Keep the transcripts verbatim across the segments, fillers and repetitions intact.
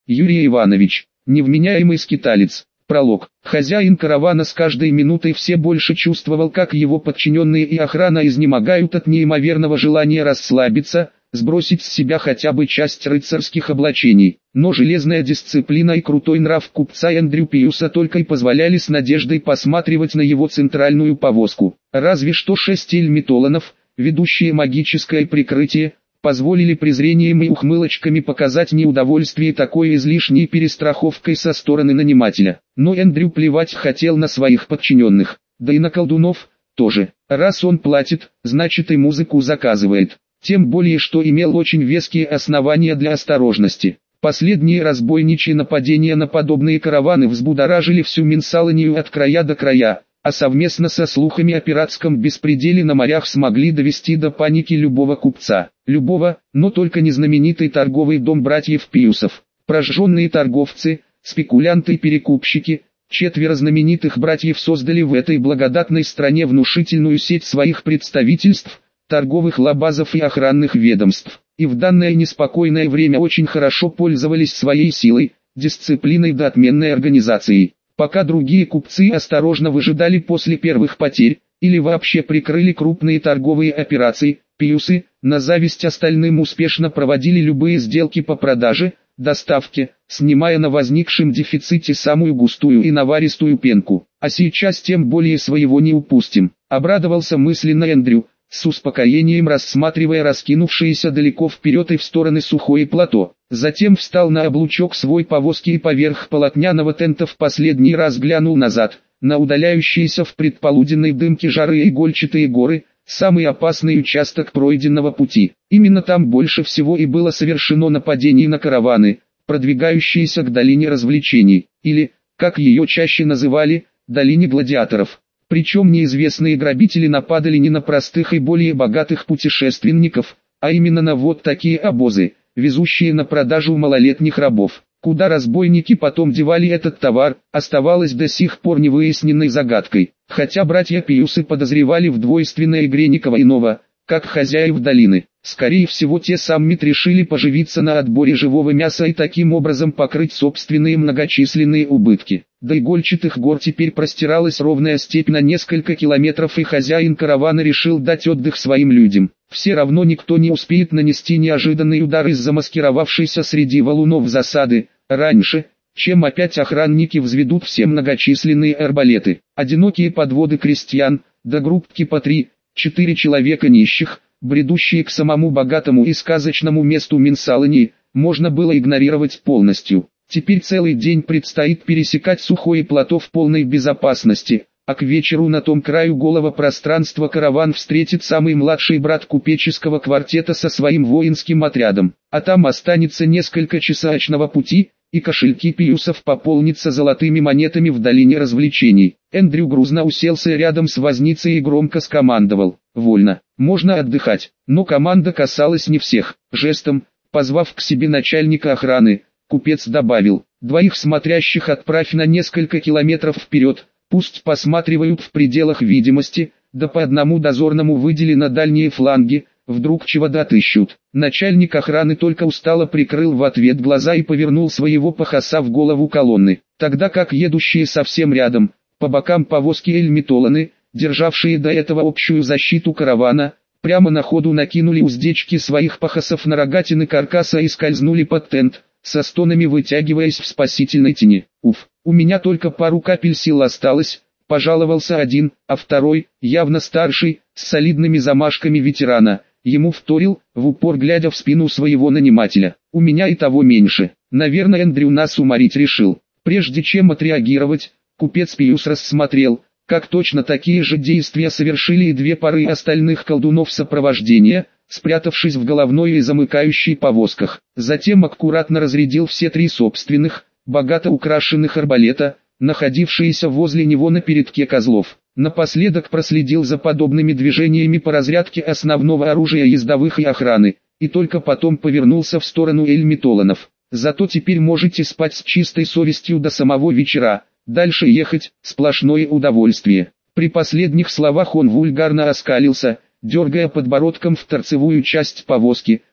Юрий Иванович, невменяемый скиталец. Пролог. Хозяин каравана с каждой минутой все больше чувствовал, как его подчиненные и охрана изнемогают от неимоверного желания расслабиться, сбросить с себя хотя бы часть рыцарских облачений. Но железная дисциплина и крутой нрав купца Эндрю Пиуса только и позволяли с надеждой посматривать на его центральную повозку. Разве что шесть эльмитолонов, ведущие магическое прикрытие, позволили презрением и ухмылочками показать неудовольствие такой излишней перестраховкой со стороны нанимателя. Но Эндрю плевать хотел на своих подчиненных, да и на колдунов тоже. Раз он платит, значит и музыку заказывает. Тем более, что имел очень веские основания для осторожности. Последние разбойничьи нападения на подобные караваны взбудоражили всю Минсалонию от края до края, а совместно со слухами о пиратском беспределе на морях смогли довести до паники любого купца. Любого, но только не знаменитый торговый дом братьев Пиусов. Прожженные торговцы, спекулянты и перекупщики, четверо знаменитых братьев создали в этой благодатной стране внушительную сеть своих представительств, торговых лабазов и охранных ведомств. И в данное неспокойное время очень хорошо пользовались своей силой, дисциплиной да отменной организацией. Пока другие купцы осторожно выжидали после первых потерь, или вообще прикрыли крупные торговые операции, Пиусы, на зависть остальным успешно проводили любые сделки по продаже, доставке, снимая на возникшем дефиците самую густую и наваристую пенку. А сейчас тем более своего не упустим. Обрадовался мысленно Эндрю, с успокоением рассматривая раскинувшиеся далеко вперед и в стороны сухое плато. Затем встал на облучок свой повозки и поверх полотняного тента в последний раз глянул назад, на удаляющиеся в предполуденной дымке жары игольчатые горы, самый опасный участок пройденного пути. Именно там больше всего и было совершено нападений на караваны, продвигающиеся к долине развлечений, или, как ее чаще называли, долине гладиаторов. Причем неизвестные грабители нападали не на простых и более богатых путешественников, а именно на вот такие обозы, везущие на продажу малолетних рабов. Куда разбойники потом девали этот товар, оставалось до сих пор невыясненной загадкой. Хотя братья Пиусы подозревали в двойственной игре никого иного, как хозяев долины. Скорее всего, те саммит решили поживиться на отборе живого мяса и таким образом покрыть собственные многочисленные убытки. До игольчатых гор теперь простиралась ровная степь на несколько километров, и хозяин каравана решил дать отдых своим людям. Все равно никто не успеет нанести неожиданный удар из замаскировавшейся среди валунов засады, раньше, чем опять охранники взведут все многочисленные арбалеты. Одинокие подводы крестьян, до группки по три, четыре человека нищих, бредущие к самому богатому и сказочному месту Минсалонии, можно было игнорировать полностью. Теперь целый день предстоит пересекать сухое плато в полной безопасности, а к вечеру на том краю голого пространства караван встретит самый младший брат купеческого квартета со своим воинским отрядом. А там останется несколько часовочного пути, и кошельки Пиусов пополнятся золотыми монетами в долине развлечений. Эндрю грузно уселся рядом с возницей и громко скомандовал: «Вольно, можно отдыхать». Но команда касалась не всех. Жестом, позвав к себе начальника охраны, купец добавил: «Двоих смотрящих отправь на несколько километров вперед, пусть посматривают в пределах видимости, да по одному дозорному выдели на дальние фланги, вдруг чего-то отыщут». Начальник охраны только устало прикрыл в ответ глаза и повернул своего пахоса в голову колонны, тогда как едущие совсем рядом, по бокам повозки эльмитолоны, державшие до этого общую защиту каравана, прямо на ходу накинули уздечки своих пахосов на рогатины каркаса и скользнули под тент, со стонами вытягиваясь в спасительной тени. «Уф, у меня только пару капель сил осталось», — пожаловался один, а второй, явно старший, с солидными замашками ветерана, ему вторил, в упор глядя в спину своего нанимателя: «У меня и того меньше. Наверное, Эндрю нас уморить решил». Прежде чем отреагировать, купец Пиус рассмотрел, как точно такие же действия совершили и две пары остальных колдунов сопровождения, спрятавшись в головной и замыкающей повозках. Затем аккуратно разрядил все три собственных, богато украшенных арбалета, находившиеся возле него на передке козлов. Напоследок проследил за подобными движениями по разрядке основного оружия ездовых и охраны, и только потом повернулся в сторону эльмитолонов. «Зато теперь можете спать с чистой совестью до самого вечера, дальше ехать – сплошное удовольствие». При последних словах он вульгарно оскалился, дергая подбородком в торцевую часть повозки,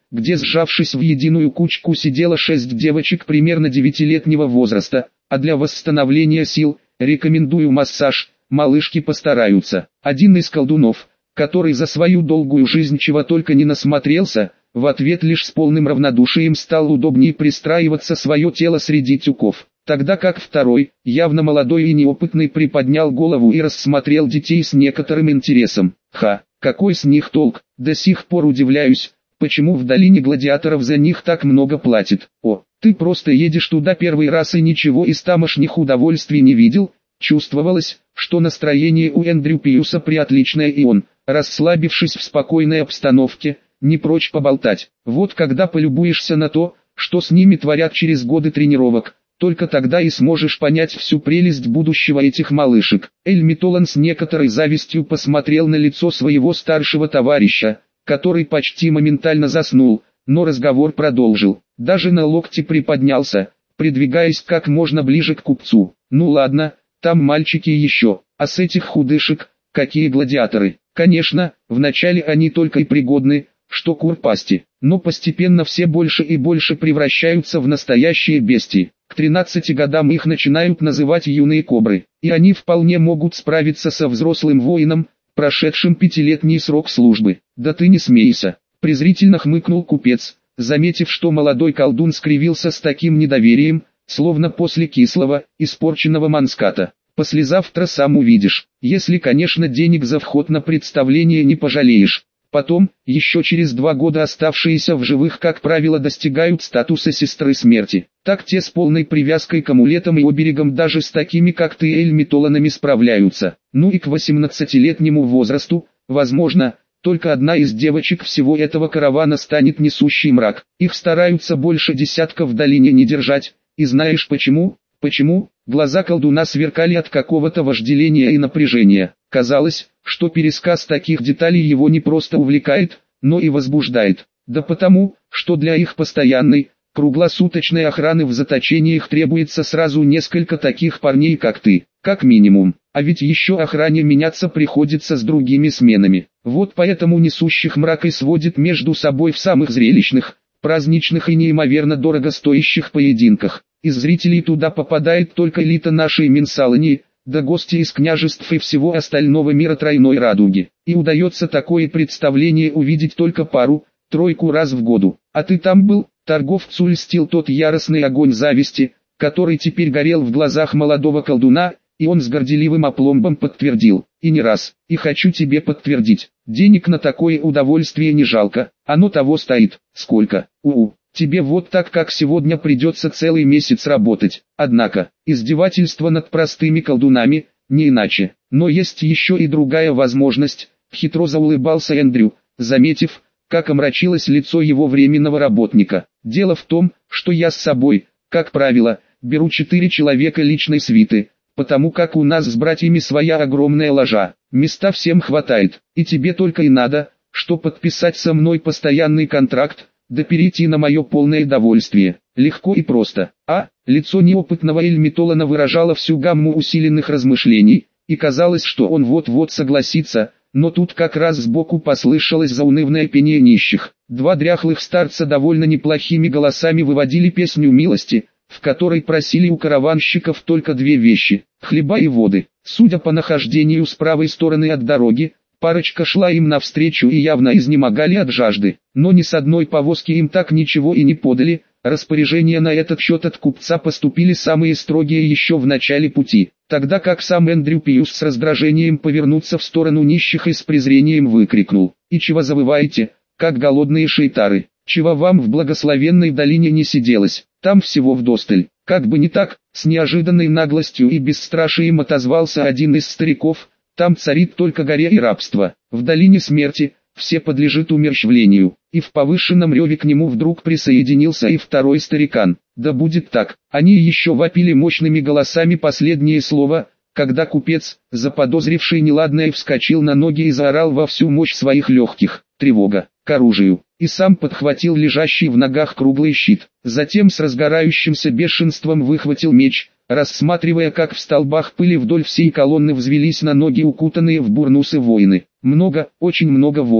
где сжавшись в единую кучку сидело шесть девочек примерно девятилетнего возраста, а для восстановления сил, рекомендую массаж, малышки постараются. Один из колдунов, который за свою долгую жизнь чего только не насмотрелся, в ответ лишь с полным равнодушием стал удобнее пристраиваться свое тело среди тюков. Тогда как второй, явно молодой и неопытный, приподнял голову и рассмотрел детей с некоторым интересом. Ха, какой с них толк, до сих пор удивляюсь, почему в долине гладиаторов за них так много платят. О, ты просто едешь туда первый раз и ничего из тамошних удовольствий не видел? Чувствовалось, что настроение у Эндрю Пьюса приотличное, и он, расслабившись в спокойной обстановке, не прочь поболтать. Вот когда полюбуешься на то, что с ними творят через годы тренировок, только тогда и сможешь понять всю прелесть будущего этих малышек. Эльми Толлан с некоторой завистью посмотрел на лицо своего старшего товарища, который почти моментально заснул, но разговор продолжил. Даже на локте приподнялся, придвигаясь как можно ближе к купцу. Ну ладно, там мальчики еще, а с этих худышек, какие гладиаторы. Конечно, вначале они только и пригодны, что кур пасти, но постепенно все больше и больше превращаются в настоящие бестии. К тринадцати годам их начинают называть юные кобры, и они вполне могут справиться со взрослым воином, прошедшим пятилетний срок службы. Да ты не смейся, презрительно хмыкнул купец, заметив, что молодой колдун скривился с таким недоверием, словно после кислого, испорченного манската. Послезавтра сам увидишь, если, конечно, денег за вход на представление не пожалеешь. Потом, еще через два года оставшиеся в живых, как правило, достигают статуса сестры смерти. Так те с полной привязкой к амулетам и оберегам даже с такими, как ты, Эльми Толланами, справляются. Ну и к восемнадцатилетнему возрасту, возможно, только одна из девочек всего этого каравана станет несущей мрак. Их стараются больше десятка в долине не держать. И знаешь почему? Почему? Глаза колдуна сверкали от какого-то вожделения и напряжения. Казалось, что пересказ таких деталей его не просто увлекает, но и возбуждает. Да потому, что для их постоянной, круглосуточной охраны в заточениях требуется сразу несколько таких парней, как ты, как минимум. А ведь еще охране меняться приходится с другими сменами. Вот поэтому несущих мрак и сводит между собой в самых зрелищных, праздничных и неимоверно дорого стоящих поединках. Из зрителей туда попадает только элита нашей Минсалании, да гости из княжеств и всего остального мира тройной радуги. И удается такое представление увидеть только пару, тройку раз в году. А ты там был? Торговцу льстил тот яростный огонь зависти, который теперь горел в глазах молодого колдуна, и он с горделивым опломбом подтвердил. И не раз, и хочу тебе подтвердить, денег на такое удовольствие не жалко, оно того стоит. Сколько? У-у. Тебе вот так, как сегодня, придется целый месяц работать. Однако, издевательство над простыми колдунами, не иначе. Но есть еще и другая возможность, хитро заулыбался Эндрю, заметив, как омрачилось лицо его временного работника. Дело в том, что я с собой, как правило, беру четыре человека личной свиты, потому как у нас с братьями своя огромная ложа. Места всем хватает, и тебе только и надо, что подписать со мной постоянный контракт, да перейти на мое полное довольствие. Легко и просто. А, лицо неопытного Эльми Толлана выражало всю гамму усиленных размышлений, и казалось, что он вот-вот согласится, но тут как раз сбоку послышалось заунывное пение нищих. Два дряхлых старца довольно неплохими голосами выводили песню милости, в которой просили у караванщиков только две вещи – хлеба и воды. Судя по нахождению с правой стороны от дороги, парочка шла им навстречу и явно изнемогали от жажды, но ни с одной повозки им так ничего и не подали. Распоряжения на этот счет от купца поступили самые строгие еще в начале пути, тогда как сам Эндрю Пьюс с раздражением повернуться в сторону нищих и с презрением выкрикнул: «И чего завываете, как голодные шейтары? Чего вам в благословенной долине не сиделось? Там всего вдосталь». Как бы не так, с неожиданной наглостью и бесстрашием отозвался один из стариков: «Там царит только горе и рабство. В долине смерти все подлежит умерщвлению». И в повышенном реве к нему вдруг присоединился и второй старикан. Да будет так. Они еще вопили мощными голосами последнее слово, когда купец, заподозривший неладное, вскочил на ноги и заорал во всю мощь своих легких: «Тревога! К оружию!» И сам подхватил лежащий в ногах круглый щит. Затем с разгорающимся бешенством выхватил меч, рассматривая, как в столбах пыли вдоль всей колонны взвелись на ноги укутанные в бурнусы воины. Много, очень много воинов.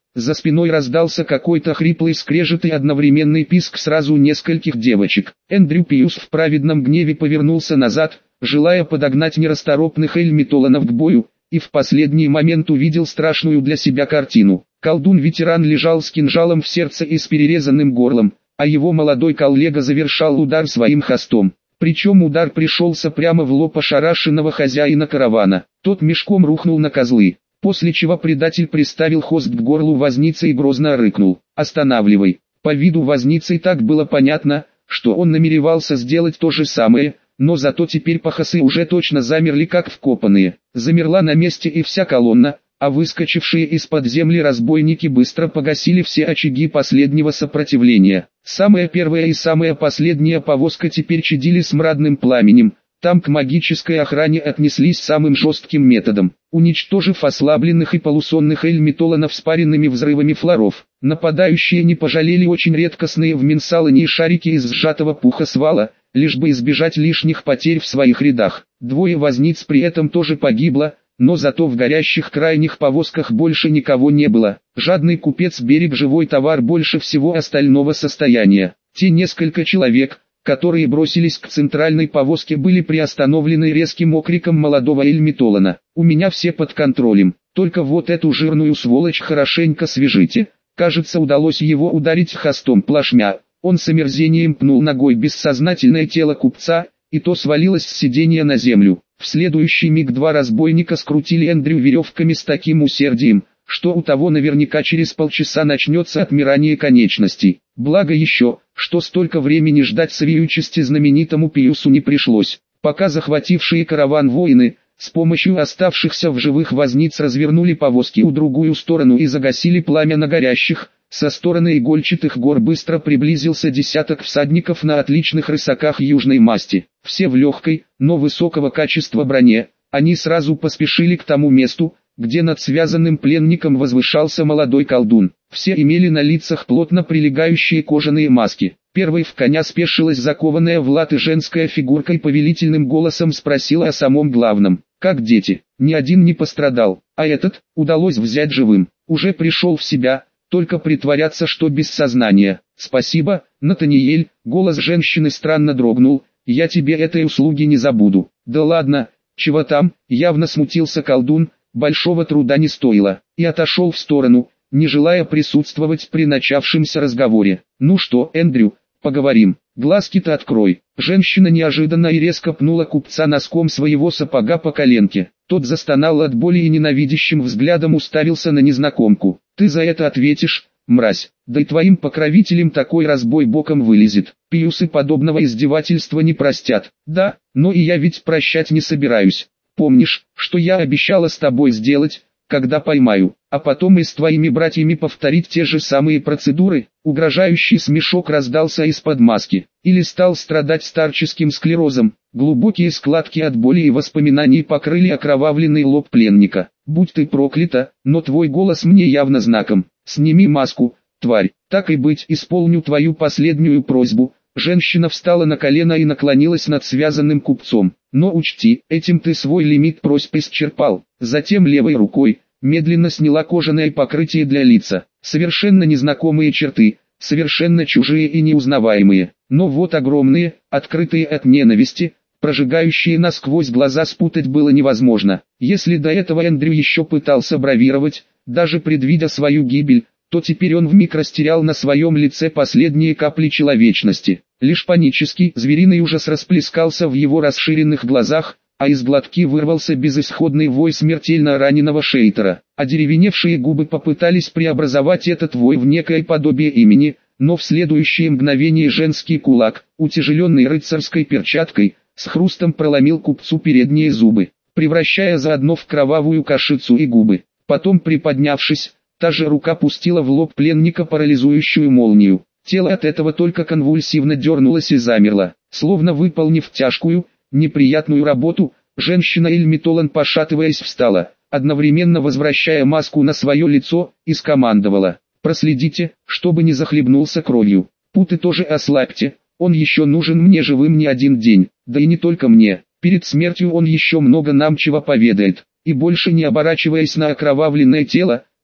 За спиной раздался какой-то хриплый скрежет и одновременный писк сразу нескольких девочек. Эндрю Пиус в праведном гневе повернулся назад, желая подогнать нерасторопных эльмитоланов к бою, и в последний момент увидел страшную для себя картину. Колдун-ветеран лежал с кинжалом в сердце и с перерезанным горлом, а его молодой коллега завершал удар своим хостом. Причем удар пришелся прямо в лоб ошарашенного хозяина каравана. Тот мешком рухнул на козлы, после чего предатель приставил хост к горлу возницы и грозно рыкнул: «Останавливай!». По виду возницы так было понятно, что он намеревался сделать то же самое, но зато теперь пахосы уже точно замерли как вкопанные. Замерла на месте и вся колонна, а выскочившие из-под земли разбойники быстро погасили все очаги последнего сопротивления. Самая первая и самая последняя повозка теперь чадили смрадным пламенем. Там к магической охране отнеслись самым жестким методом, уничтожив ослабленных и полусонных эльмитоланов спаренными взрывами флоров. Нападающие не пожалели очень редкостные в Минсалоне шарики из сжатого пуха свала, лишь бы избежать лишних потерь в своих рядах. Двое возниц при этом тоже погибло, но зато в горящих крайних повозках больше никого не было. Жадный купец берег живой товар больше всего остального состояния. Те несколько человек, которые бросились к центральной повозке, были приостановлены резким окриком молодого эльмитолана: «У меня все под контролем, только вот эту жирную сволочь хорошенько свяжите». Кажется, удалось его ударить хостом плашмя. Он с омерзением пнул ногой бессознательное тело купца, и то свалилось с сиденья на землю. В следующий миг два разбойника скрутили Эндрю веревками с таким усердием, что у того наверняка через полчаса начнется отмирание конечностей. Благо еще, что столько времени ждать совеючести знаменитому Пиусу не пришлось. Пока захватившие караван воины, с помощью оставшихся в живых возниц развернули повозки у другую сторону и загасили пламя на горящих, со стороны игольчатых гор быстро приблизился десяток всадников на отличных рысаках южной масти. Все в легкой, но высокого качества броне. Они сразу поспешили к тому месту, где над связанным пленником возвышался молодой колдун. Все имели на лицах плотно прилегающие кожаные маски. Первой в коня спешилась закованная в латы женская фигурка и повелительным голосом спросила о самом главном: «Как дети?» Ни один не пострадал, а этот удалось взять живым. Уже пришел в себя, только притворяться, что без сознания. «Спасибо, Натаниэль», голос женщины странно дрогнул, «я тебе этой услуги не забуду». «Да ладно, чего там?» явно смутился колдун, большого труда не стоило, и отошел в сторону, не желая присутствовать при начавшемся разговоре. «Ну что, Эндрю, поговорим, глазки-то открой». Женщина неожиданно и резко пнула купца носком своего сапога по коленке. Тот застонал от боли и ненавидящим взглядом уставился на незнакомку. «Ты за это ответишь, мразь, да и твоим покровителям такой разбой боком вылезет. Пиусы подобного издевательства не простят». «Да, но и я ведь прощать не собираюсь. Помнишь, что я обещала с тобой сделать, когда поймаю, а потом и с твоими братьями повторить те же самые процедуры?» Угрожающий смешок раздался из-под маски. Или стал страдать старческим склерозом. Глубокие складки от боли и воспоминаний покрыли окровавленный лоб пленника. «Будь ты проклята, но твой голос мне явно знаком. Сними маску, тварь, так и быть, исполню твою последнюю просьбу». Женщина встала на колено и наклонилась над связанным купцом. «Но учти, этим ты свой лимит просьб исчерпал». Затем левой рукой медленно сняла кожаное покрытие для лица. Совершенно незнакомые черты, совершенно чужие и неузнаваемые. Но вот огромные, открытые от ненависти, прожигающие насквозь глаза спутать было невозможно. Если до этого Эндрю еще пытался бравировать, даже предвидя свою гибель, то теперь он вмиг растерял на своем лице последние капли человечности. Лишь панический, звериный ужас расплескался в его расширенных глазах, а из глотки вырвался безысходный вой смертельно раненого Шейтера. Одеревеневшие губы попытались преобразовать этот вой в некое подобие имени, но в следующее мгновение женский кулак, утяжеленный рыцарской перчаткой, с хрустом проломил купцу передние зубы, превращая заодно в кровавую кашицу и губы. Потом, приподнявшись, та же рука пустила в лоб пленника парализующую молнию. Тело от этого только конвульсивно дернулось и замерло. Словно выполнив тяжкую, неприятную работу, женщина Эльмитолан, пошатываясь, встала, одновременно возвращая маску на свое лицо, и скомандовала: «Проследите, чтобы не захлебнулся кровью. Путы тоже ослабьте, он еще нужен мне живым не один день, да и не только мне. Перед смертью он еще много нам чего поведает». И больше не оборачиваясь на окровавленное тело,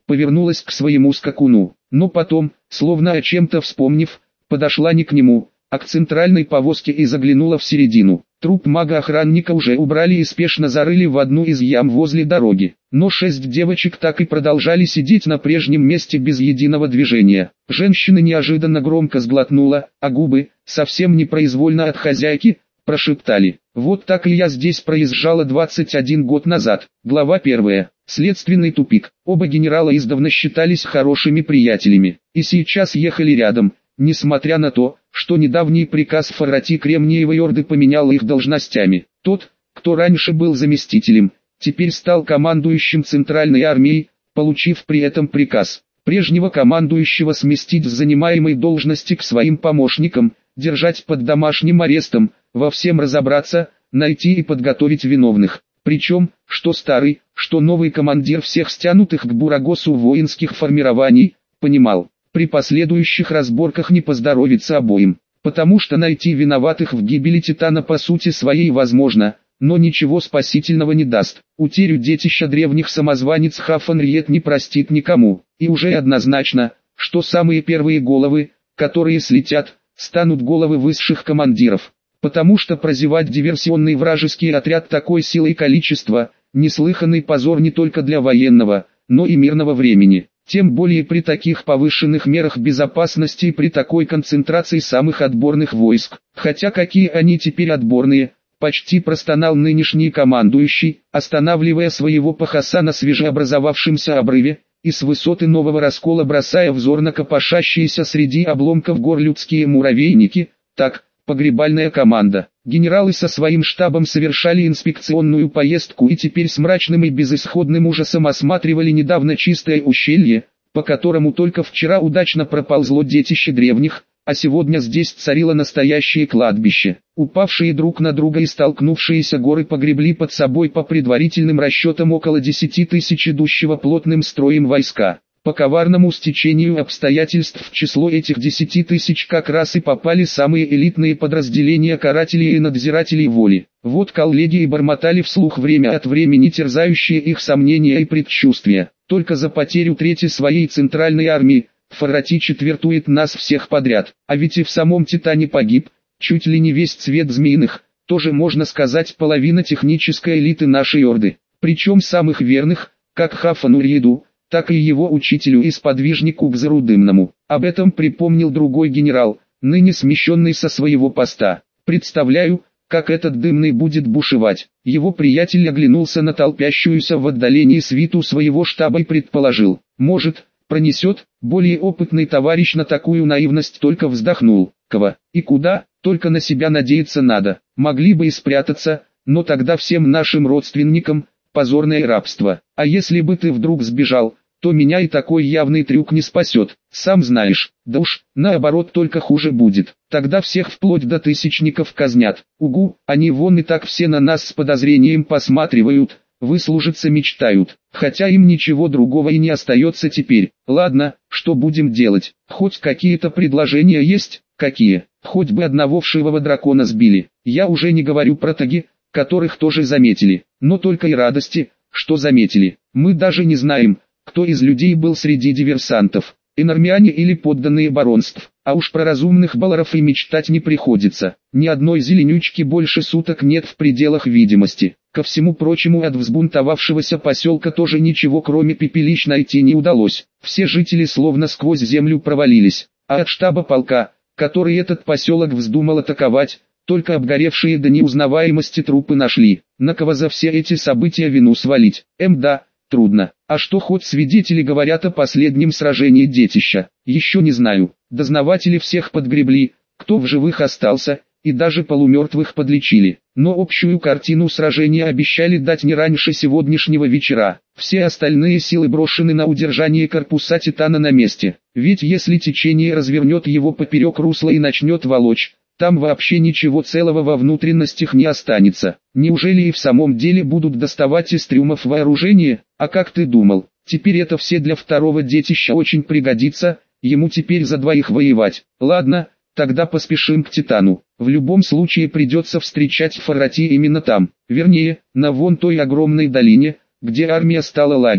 повернулась к своему скакуну, но потом, словно о чем-то вспомнив, подошла не к нему, а к центральной повозке и заглянула в середину. Труп мага-охранника уже убрали и спешно зарыли в одну из ям возле дороги. Но шесть девочек так и продолжали сидеть на прежнем месте без единого движения. Женщина неожиданно громко сглотнула, а губы, совсем непроизвольно от хозяйки, прошептали: «Вот так и я здесь проезжала двадцать один год назад». Глава первая. Следственный тупик. Оба генерала издавна считались хорошими приятелями, и сейчас ехали рядом, несмотря на то, что недавний приказ Фаррати Кремниевой Орды поменял их должностями. Тот, кто раньше был заместителем, теперь стал командующим Центральной армией, получив при этом приказ прежнего командующего сместить с занимаемой должности к своим помощникам, держать под домашним арестом, во всем разобраться, найти и подготовить виновных. Причем, что старый, что новый командир всех стянутых к Бурагосу воинских формирований, понимал, при последующих разборках не поздоровится обоим, потому что найти виноватых в гибели Титана по сути своей возможно, но ничего спасительного не даст. Утерю детища древних самозванец Хафенриет не простит никому, и уже однозначно, что самые первые головы, которые слетят, станут головы высших командиров, потому что прозевать диверсионный вражеский отряд такой силы и количества – неслыханный позор не только для военного, но и мирного времени. Тем более при таких повышенных мерах безопасности и при такой концентрации самых отборных войск. Хотя какие они теперь отборные, почти простонал нынешний командующий, останавливая своего пахаса на свежеобразовавшемся обрыве, и с высоты нового раскола бросая взор на копошащиеся среди обломков гор людские муравейники. Так, погребальная команда. Генералы со своим штабом совершали инспекционную поездку и теперь с мрачным и безысходным ужасом осматривали недавно чистое ущелье, по которому только вчера удачно проползло детище древних, а сегодня здесь царило настоящее кладбище. Упавшие друг на друга и столкнувшиеся горы погребли под собой по предварительным расчетам около десяти тысяч идущего плотным строем войска. По коварному стечению обстоятельств в число этих десяти тысяч как раз и попали самые элитные подразделения карателей и надзирателей воли. Вот коллеги и бормотали вслух время от времени терзающие их сомнения и предчувствия. Только за потерю трети своей центральной армии Фаррати четвертует нас всех подряд. А ведь и в самом Титане погиб, чуть ли не весь цвет змеиных, тоже можно сказать половина технической элиты нашей Орды. Причем самых верных, как Хафанурьеду, так и его учителю и сподвижнику Гзарудымному. Об этом припомнил другой генерал, ныне смещенный со своего поста. Представляю, как этот Дымный будет бушевать. Его приятель оглянулся на толпящуюся в отдалении свиту своего штаба и предположил: может, пронесет. Более опытный товарищ на такую наивность только вздохнул. Кого и куда, только на себя надеяться надо. Могли бы и спрятаться, но тогда всем нашим родственникам позорное рабство. А если бы ты вдруг сбежал, то меня и такой явный трюк не спасет. Сам знаешь, да уж, наоборот только хуже будет. Тогда всех вплоть до тысячников казнят. Угу, они вон и так все на нас с подозрением посматривают, выслужиться мечтают. Хотя им ничего другого и не остается теперь. Ладно, что будем делать? Хоть какие-то предложения есть? Какие? Хоть бы одного вшивого дракона сбили. Я уже не говорю про таги, которых тоже заметили, но только и радости, что заметили. Мы даже не знаем, кто из людей был среди диверсантов, инормиане или подданные баронств, а уж про разумных баларов и мечтать не приходится. Ни одной зеленючки больше суток нет в пределах видимости. Ко всему прочему, от взбунтовавшегося поселка тоже ничего кроме пепелищ найти не удалось. Все жители словно сквозь землю провалились, а от штаба полка, который этот поселок вздумал атаковать, только обгоревшие до неузнаваемости трупы нашли. На кого за все эти события вину свалить? Эм да, трудно. А что хоть свидетели говорят о последнем сражении детища? Еще не знаю. Дознаватели всех подгребли, кто в живых остался, и даже полумертвых подлечили. Но общую картину сражения обещали дать не раньше сегодняшнего вечера. Все остальные силы брошены на удержание корпуса Титана на месте. Ведь если течение развернет его поперек русла и начнет волочь, там вообще ничего целого во внутренностях не останется. Неужели и в самом деле будут доставать из трюмов вооружение? А как ты думал, теперь это все для второго детища очень пригодится, ему теперь за двоих воевать. Ладно, тогда поспешим к Титану. В любом случае придется встречать Фаррати именно там, вернее, на вон той огромной долине, где армия стала лагерем.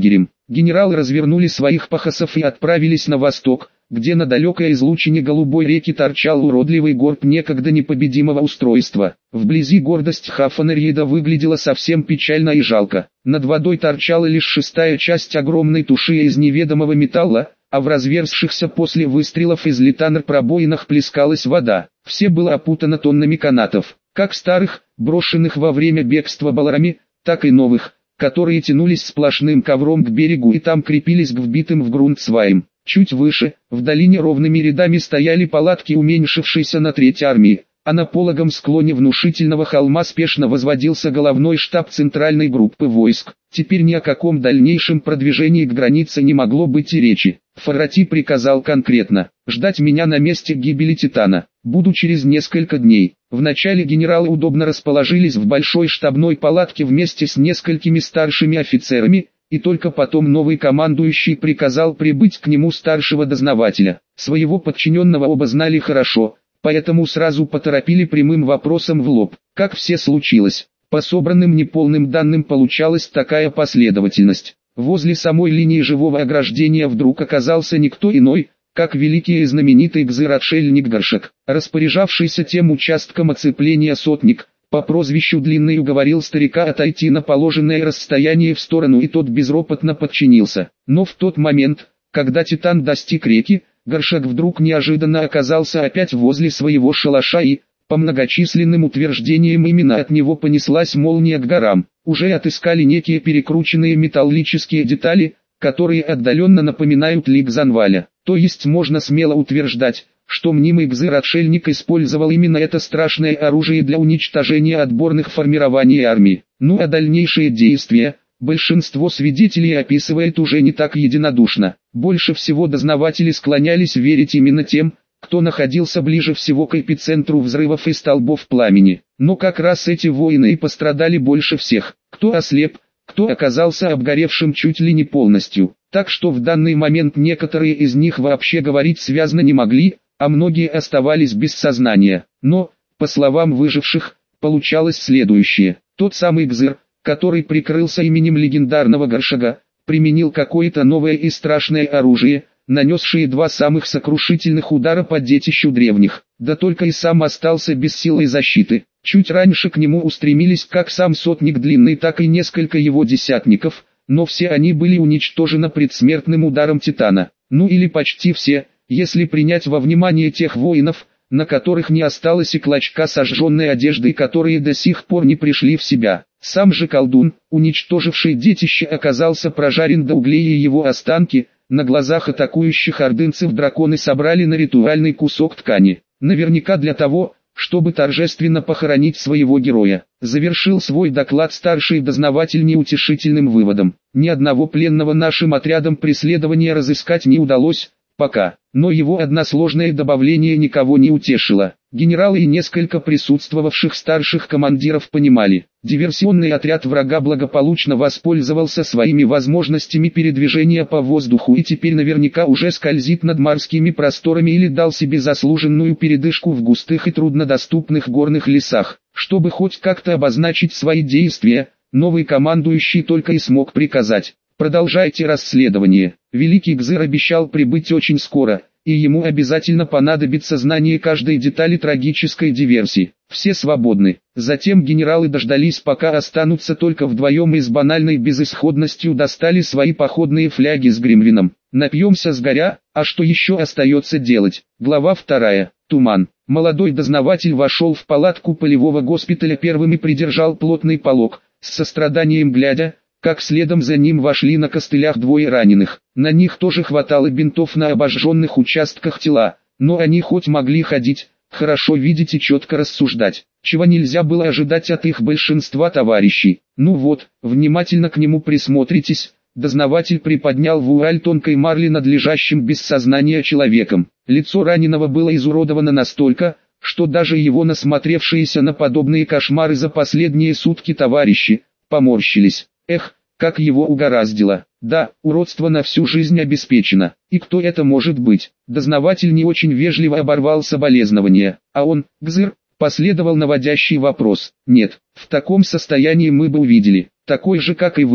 Генералы развернули своих пахосов и отправились на восток, где на далекой излучине голубой реки торчал уродливый горб некогда непобедимого устройства. Вблизи гордость Хафанерьеда выглядела совсем печально и жалко. Над водой торчала лишь шестая часть огромной туши из неведомого металла, а в разверзшихся после выстрелов из литанер пробоинах плескалась вода. Все было опутано тоннами канатов, как старых, брошенных во время бегства баларами, так и новых, которые тянулись сплошным ковром к берегу и там крепились к вбитым в грунт сваям. Чуть выше, в долине ровными рядами стояли палатки уменьшившейся на треть армии, а на пологом склоне внушительного холма спешно возводился головной штаб центральной группы войск. Теперь ни о каком дальнейшем продвижении к границе не могло быть и речи. Фарати приказал конкретно: ждать меня на месте гибели Титана. Буду через несколько дней. Вначале генералы удобно расположились в большой штабной палатке вместе с несколькими старшими офицерами, и только потом новый командующий приказал прибыть к нему старшего дознавателя. Своего подчиненного оба знали хорошо, поэтому сразу поторопили прямым вопросом в лоб: как все случилось? По собранным неполным данным получалась такая последовательность. Возле самой линии живого ограждения вдруг оказался никто иной, как великий и знаменитый Гзыр-отшельник Горшек, распоряжавшийся тем участком оцепления сотник, по прозвищу Длинный, уговорил старика отойти на положенное расстояние в сторону, и тот безропотно подчинился. Но в тот момент, когда Титан достиг реки, Горшек вдруг неожиданно оказался опять возле своего шалаша и, по многочисленным утверждениям, именно от него понеслась молния к горам. Уже отыскали некие перекрученные металлические детали, которые отдаленно напоминают лик Занваля. То есть можно смело утверждать, что мнимый Гзыр-отшельник использовал именно это страшное оружие для уничтожения отборных формирований армии. Ну а дальнейшие действия большинство свидетелей описывает уже не так единодушно. Больше всего дознаватели склонялись верить именно тем, кто находился ближе всего к эпицентру взрывов и столбов пламени. Но как раз эти воины и пострадали больше всех. Кто ослеп, кто оказался обгоревшим чуть ли не полностью. Так что в данный момент некоторые из них вообще говорить связно не могли, а многие оставались без сознания. Но, по словам выживших, получалось следующее: тот самый Гзыр, который прикрылся именем легендарного Горшага, применил какое-то новое и страшное оружие, нанесшее два самых сокрушительных удара по детищу древних. Да только и сам остался без силы защиты. Чуть раньше к нему устремились как сам сотник Длинный, так и несколько его десятников, но все они были уничтожены предсмертным ударом Титана. Ну или почти все, если принять во внимание тех воинов, на которых не осталось и клочка сожженной одежды, которые до сих пор не пришли в себя. Сам же колдун, уничтоживший детище, оказался прожарен до углей, и его останки, на глазах атакующих ордынцев, драконы собрали на ритуальный кусок ткани. Наверняка для того, чтобы торжественно похоронить своего героя. Завершил свой доклад старший дознаватель неутешительным выводом: ни одного пленного нашим отрядом преследования разыскать не удалось пока. Но его односложное добавление никого не утешило. Генералы и несколько присутствовавших старших командиров понимали: диверсионный отряд врага благополучно воспользовался своими возможностями передвижения по воздуху и теперь наверняка уже скользит над морскими просторами или дал себе заслуженную передышку в густых и труднодоступных горных лесах. Чтобы хоть как-то обозначить свои действия, новый командующий только и смог приказать: продолжайте расследование. Великий Гзыр обещал прибыть очень скоро, и ему обязательно понадобится знание каждой детали трагической диверсии. Все свободны. Затем генералы дождались, пока останутся только вдвоем, и с банальной безысходностью достали свои походные фляги с гремлином. Напьемся с горя, а что еще остается делать? Глава вторая. Туман. Молодой дознаватель вошел в палатку полевого госпиталя первым и придержал плотный полог, с состраданием глядя, как следом за ним вошли на костылях двое раненых. На них тоже хватало бинтов на обожженных участках тела, но они хоть могли ходить, хорошо видеть и четко рассуждать, чего нельзя было ожидать от их большинства товарищей. Ну вот, внимательно к нему присмотритесь. Дознаватель приподнял вуаль тонкой марли над лежащим без сознания человеком. Лицо раненого было изуродовано настолько, что даже его насмотревшиеся на подобные кошмары за последние сутки товарищи поморщились. Эх, как его угораздило. Да, уродство на всю жизнь обеспечено. И кто это может быть? Дознаватель не очень вежливо оборвал соболезнования. А он, Гзыр, последовал наводящий вопрос. Нет, в таком состоянии мы бы увидели. Такой же, как и вы,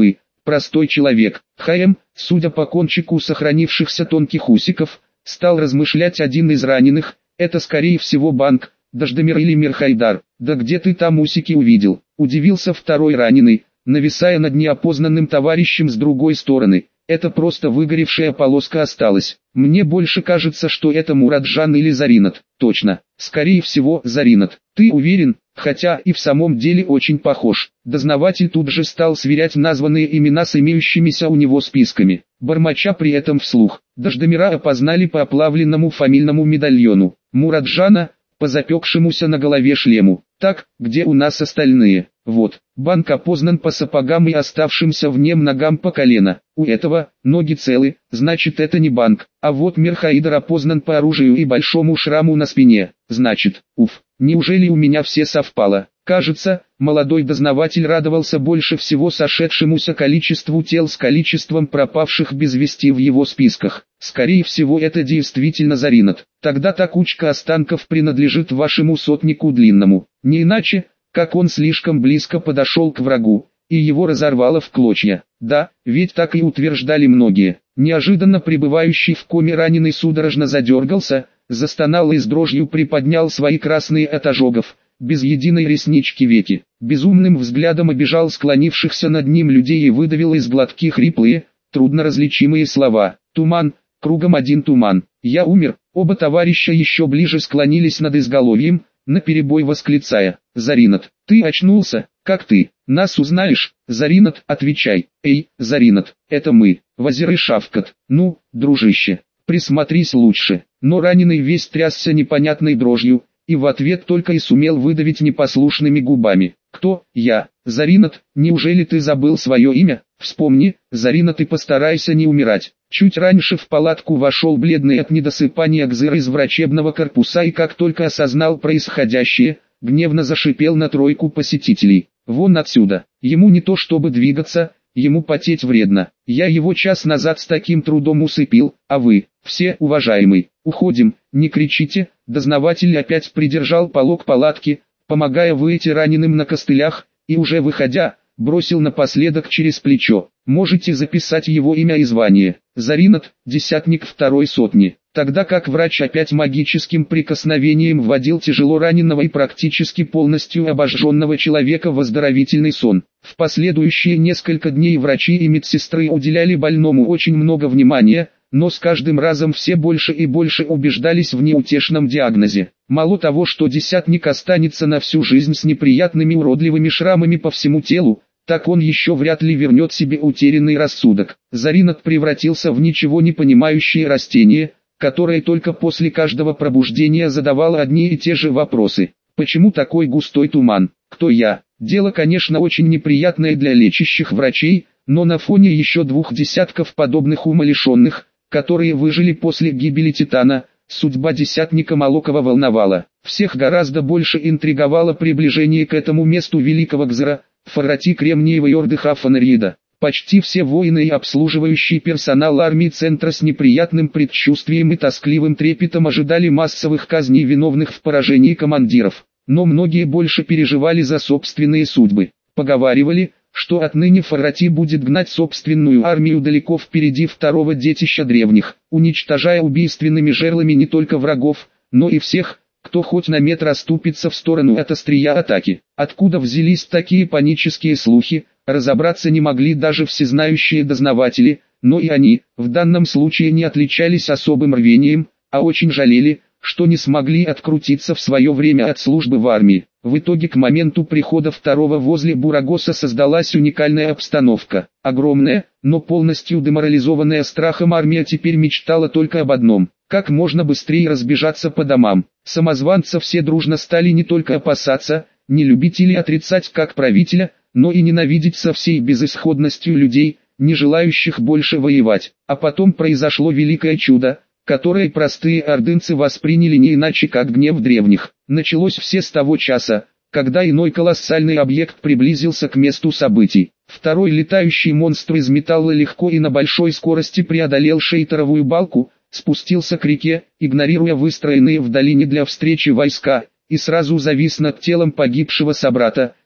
простой человек. ХМ, судя по кончику сохранившихся тонких усиков, стал размышлять один из раненых, это скорее всего Банк, Дождемир или Мирхайдар. Да где ты там усики увидел? Удивился второй раненый, нависая над неопознанным товарищем с другой стороны. Это просто выгоревшая полоска осталась. Мне больше кажется, что это Мураджан или Заринат. Точно, скорее всего Заринат. Ты уверен? Хотя и в самом деле очень похож. Дознаватель тут же стал сверять названные имена с имеющимися у него списками, бормоча при этом вслух. Дождемира опознали по оплавленному фамильному медальону, Мураджана по запекшемуся на голове шлему. Так, где у нас остальные? Вот, Банк опознан по сапогам и оставшимся в нем ногам по колено. У этого ноги целы, значит это не Банк. А вот Мирхайдар опознан по оружию и большому шраму на спине. Значит, уф, неужели у меня все совпало? Кажется, молодой дознаватель радовался больше всего сошедшемуся количеству тел с количеством пропавших без вести в его списках. Скорее всего это действительно Заринат. Тогда та кучка останков принадлежит вашему сотнику Длинному. Не иначе, как он слишком близко подошел к врагу, и его разорвало в клочья. Да, ведь так и утверждали многие. Неожиданно пребывающий в коме раненый судорожно задергался, застонал и с дрожью приподнял свои красные от ожогов, без единой реснички веки. Безумным взглядом обежал склонившихся над ним людей и выдавил из глотки хриплые, трудноразличимые слова. «Туман, кругом один туман. Я умер». Оба товарища еще ближе склонились над изголовьем, наперебой восклицая: «Заринат, ты очнулся? Как ты? Нас узнаешь?» «Заринат, отвечай». «Эй, Заринат, это мы, Вазир и Шавкат. Ну, дружище, присмотрись лучше». Но раненый весь трясся непонятной дрожью, и в ответ только и сумел выдавить непослушными губами: «Кто? Я, Заринат. Неужели ты забыл свое имя? Вспомни, Заринат, и постарайся не умирать». Чуть раньше в палатку вошел бледный от недосыпания Гзыр из врачебного корпуса и как только осознал происходящее, гневно зашипел на тройку посетителей: «Вон отсюда! Ему не то чтобы двигаться, ему потеть вредно. Я его час назад с таким трудом усыпил, а вы, все, уважаемый, уходим, не кричите». Дознаватель опять придержал полог палатки, помогая выйти раненым на костылях, и уже выходя, бросил напоследок через плечо: «Можете записать его имя и звание. Заринат, десятник второй сотни». Тогда как врач опять магическим прикосновением вводил тяжело раненого и практически полностью обожженного человека в оздоровительный сон. В последующие несколько дней врачи и медсестры уделяли больному очень много внимания, но с каждым разом все больше и больше убеждались в неутешном диагнозе. Мало того, что десятник останется на всю жизнь с неприятными уродливыми шрамами по всему телу, так он еще вряд ли вернет себе утерянный рассудок. Заринат превратился в ничего не понимающее растение, которое только после каждого пробуждения задавало одни и те же вопросы. Почему такой густой туман? Кто я? Дело, конечно, очень неприятное для лечащих врачей, но на фоне еще двух десятков подобных умалишенных, которые выжили после гибели Титана, судьба десятника Молокова волновала. Всех гораздо больше интриговало приближение к этому месту великого Гзыра, Фарати Кремниевой Орды Хафанрида. Почти все воины и обслуживающий персонал армии центра с неприятным предчувствием и тоскливым трепетом ожидали массовых казней виновных в поражении командиров. Но многие больше переживали за собственные судьбы. Поговаривали, что отныне Фарати будет гнать собственную армию далеко впереди второго детища древних, уничтожая убийственными жерлами не только врагов, но и всех, кто хоть на метр оступится в сторону от острия атаки. Откуда взялись такие панические слухи, разобраться не могли даже всезнающие дознаватели, но и они, в данном случае, не отличались особым рвением, а очень жалели, что не смогли открутиться в свое время от службы в армии. В итоге к моменту прихода второго возле Бурагоса создалась уникальная обстановка. Огромная, но полностью деморализованная страхом армия теперь мечтала только об одном: как можно быстрее разбежаться по домам. Самозванца все дружно стали не только опасаться, не любить или отрицать как правителя, но и ненавидеть со всей безысходностью людей, не желающих больше воевать. А потом произошло великое чудо, которое простые ордынцы восприняли не иначе как гнев древних. Началось все с того часа, когда иной колоссальный объект приблизился к месту событий. Второй летающий монстр из металла легко и на большой скорости преодолел шейтеровую балку, спустился к реке, игнорируя выстроенные в долине для встречи войска, и сразу завис над телом погибшего собрата,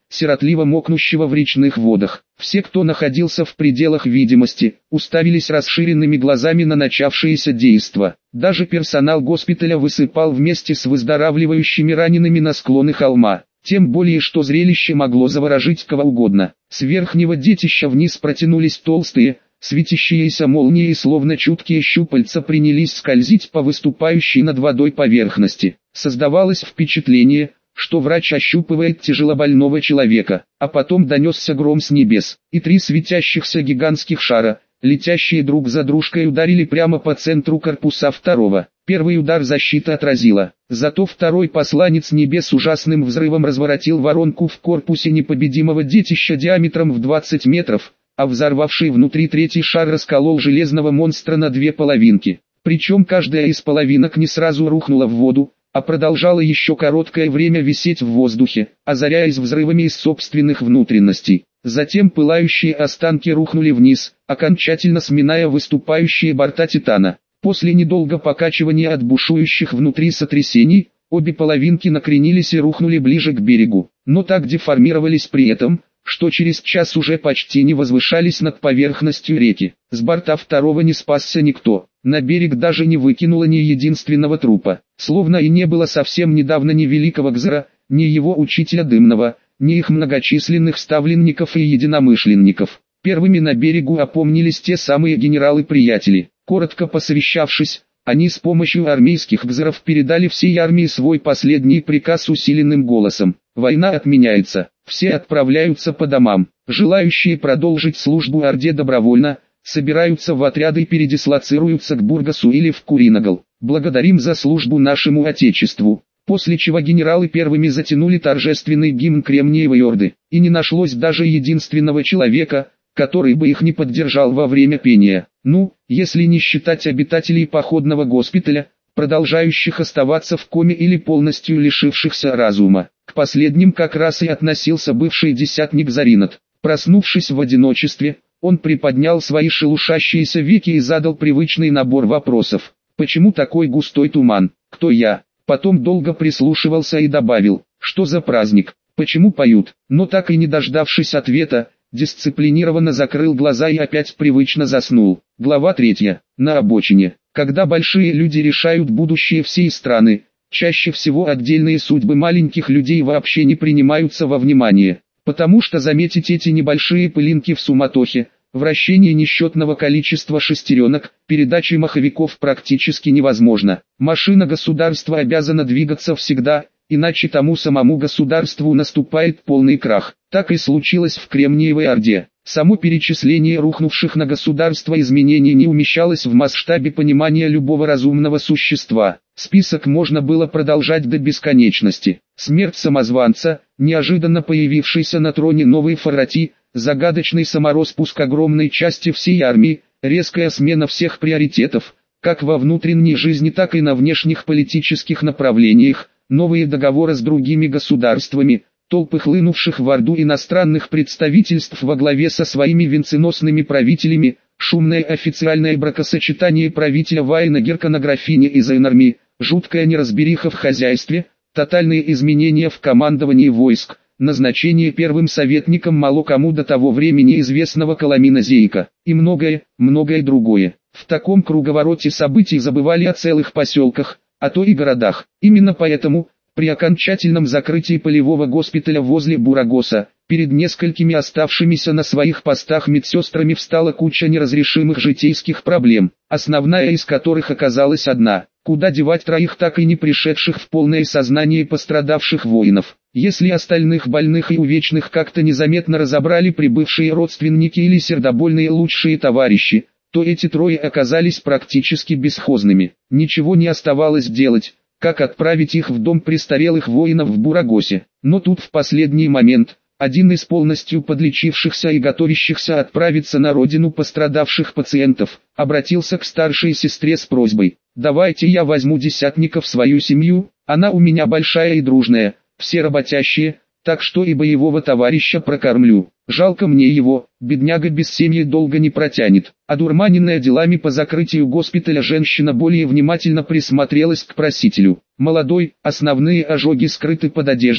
сиротливо мокнущего в речных водах. Все, кто находился в пределах видимости, уставились расширенными глазами на начавшееся действо. Даже персонал госпиталя высыпал вместе с выздоравливающими ранеными на склоны холма. Тем более, что зрелище могло заворожить кого угодно. С верхнего детища вниз протянулись толстые, светящиеся молнии, словно чуткие щупальца принялись скользить по выступающей над водой поверхности. Создавалось впечатление, что врач ощупывает тяжелобольного человека, а потом донесся гром с небес, и три светящихся гигантских шара, летящие друг за дружкой, ударили прямо по центру корпуса второго. Первый удар защита отразила, зато второй посланец небес ужасным взрывом разворотил воронку в корпусе непобедимого детища диаметром в двадцать метров, а взорвавший внутри третий шар расколол железного монстра на две половинки. Причем каждая из половинок не сразу рухнула в воду, а продолжала еще короткое время висеть в воздухе, озаряясь взрывами из собственных внутренностей. Затем пылающие останки рухнули вниз, окончательно сминая выступающие борта Титана. После недолго покачивания от бушующих внутри сотрясений, обе половинки накренились и рухнули ближе к берегу, но так деформировались при этом, что через час уже почти не возвышались над поверхностью реки. С борта второго не спасся никто, на берег даже не выкинуло ни единственного трупа, словно и не было совсем недавно ни великого Гзера, ни его учителя Дымного, ни их многочисленных ставленников и единомышленников. Первыми на берегу опомнились те самые генералы-приятели. Коротко посовещавшись, они с помощью армейских гзеров передали всей армии свой последний приказ усиленным голосом. Война отменяется, все отправляются по домам. Желающие продолжить службу Орде добровольно, собираются в отряды и передислоцируются к Бургасу или в Куринагал. Благодарим за службу нашему Отечеству. После чего генералы первыми затянули торжественный гимн Кремниевой Орды, и не нашлось даже единственного человека, который бы их не поддержал во время пения. Ну, если не считать обитателей походного госпиталя, продолжающих оставаться в коме или полностью лишившихся разума. К последним как раз и относился бывший десятник Заринат. Проснувшись в одиночестве, он приподнял свои шелушащиеся веки и задал привычный набор вопросов. Почему такой густой туман? Кто я? Потом долго прислушивался и добавил, что за праздник? Почему поют? Но так и не дождавшись ответа, дисциплинированно закрыл глаза и опять привычно заснул. Глава третья. На обочине. Когда большие люди решают будущее всей страны, чаще всего отдельные судьбы маленьких людей вообще не принимаются во внимание, потому что заметить эти небольшие пылинки в суматохе, вращение несчетного количества шестеренок, передачи маховиков практически невозможно. Машина государства обязана двигаться всегда, иначе тому самому государству наступает полный крах. Так и случилось в Кремниевой Орде. Само перечисление рухнувших на государство изменений не умещалось в масштабе понимания любого разумного существа. Список можно было продолжать до бесконечности. Смерть самозванца, неожиданно появившийся на троне новый Фарати, загадочный самороспуск огромной части всей армии, резкая смена всех приоритетов, как во внутренней жизни, так и на внешних политических направлениях, новые договоры с другими государствами, толпы хлынувших в Орду иностранных представительств во главе со своими венценосными правителями, шумное официальное бракосочетание правителя Ваина Геркана графини из Эйнарми, жуткая неразбериха в хозяйстве, тотальные изменения в командовании войск, назначение первым советником мало кому до того времени известного Коломина Зейка, и многое, многое другое. В таком круговороте событий забывали о целых поселках, а то и городах. Именно поэтому, при окончательном закрытии полевого госпиталя возле Бурагоса, перед несколькими оставшимися на своих постах медсестрами встала куча неразрешимых житейских проблем, основная из которых оказалась одна: куда девать троих так и не пришедших в полное сознание пострадавших воинов. Если остальных больных и увечных как-то незаметно разобрали прибывшие родственники или сердобольные лучшие товарищи, то эти трое оказались практически бесхозными. Ничего не оставалось делать, как отправить их в дом престарелых воинов в Бурагосе. Но тут в последний момент, один из полностью подлечившихся и готовящихся отправиться на родину пострадавших пациентов, обратился к старшей сестре с просьбой: «Давайте я возьму десятника в свою семью, она у меня большая и дружная, все работящие, так что и боевого товарища прокормлю. Жалко мне его, бедняга без семьи долго не протянет». Одурманенная делами по закрытию госпиталя женщина более внимательно присмотрелась к просителю. Молодой, основные ожоги скрыты под одеждой,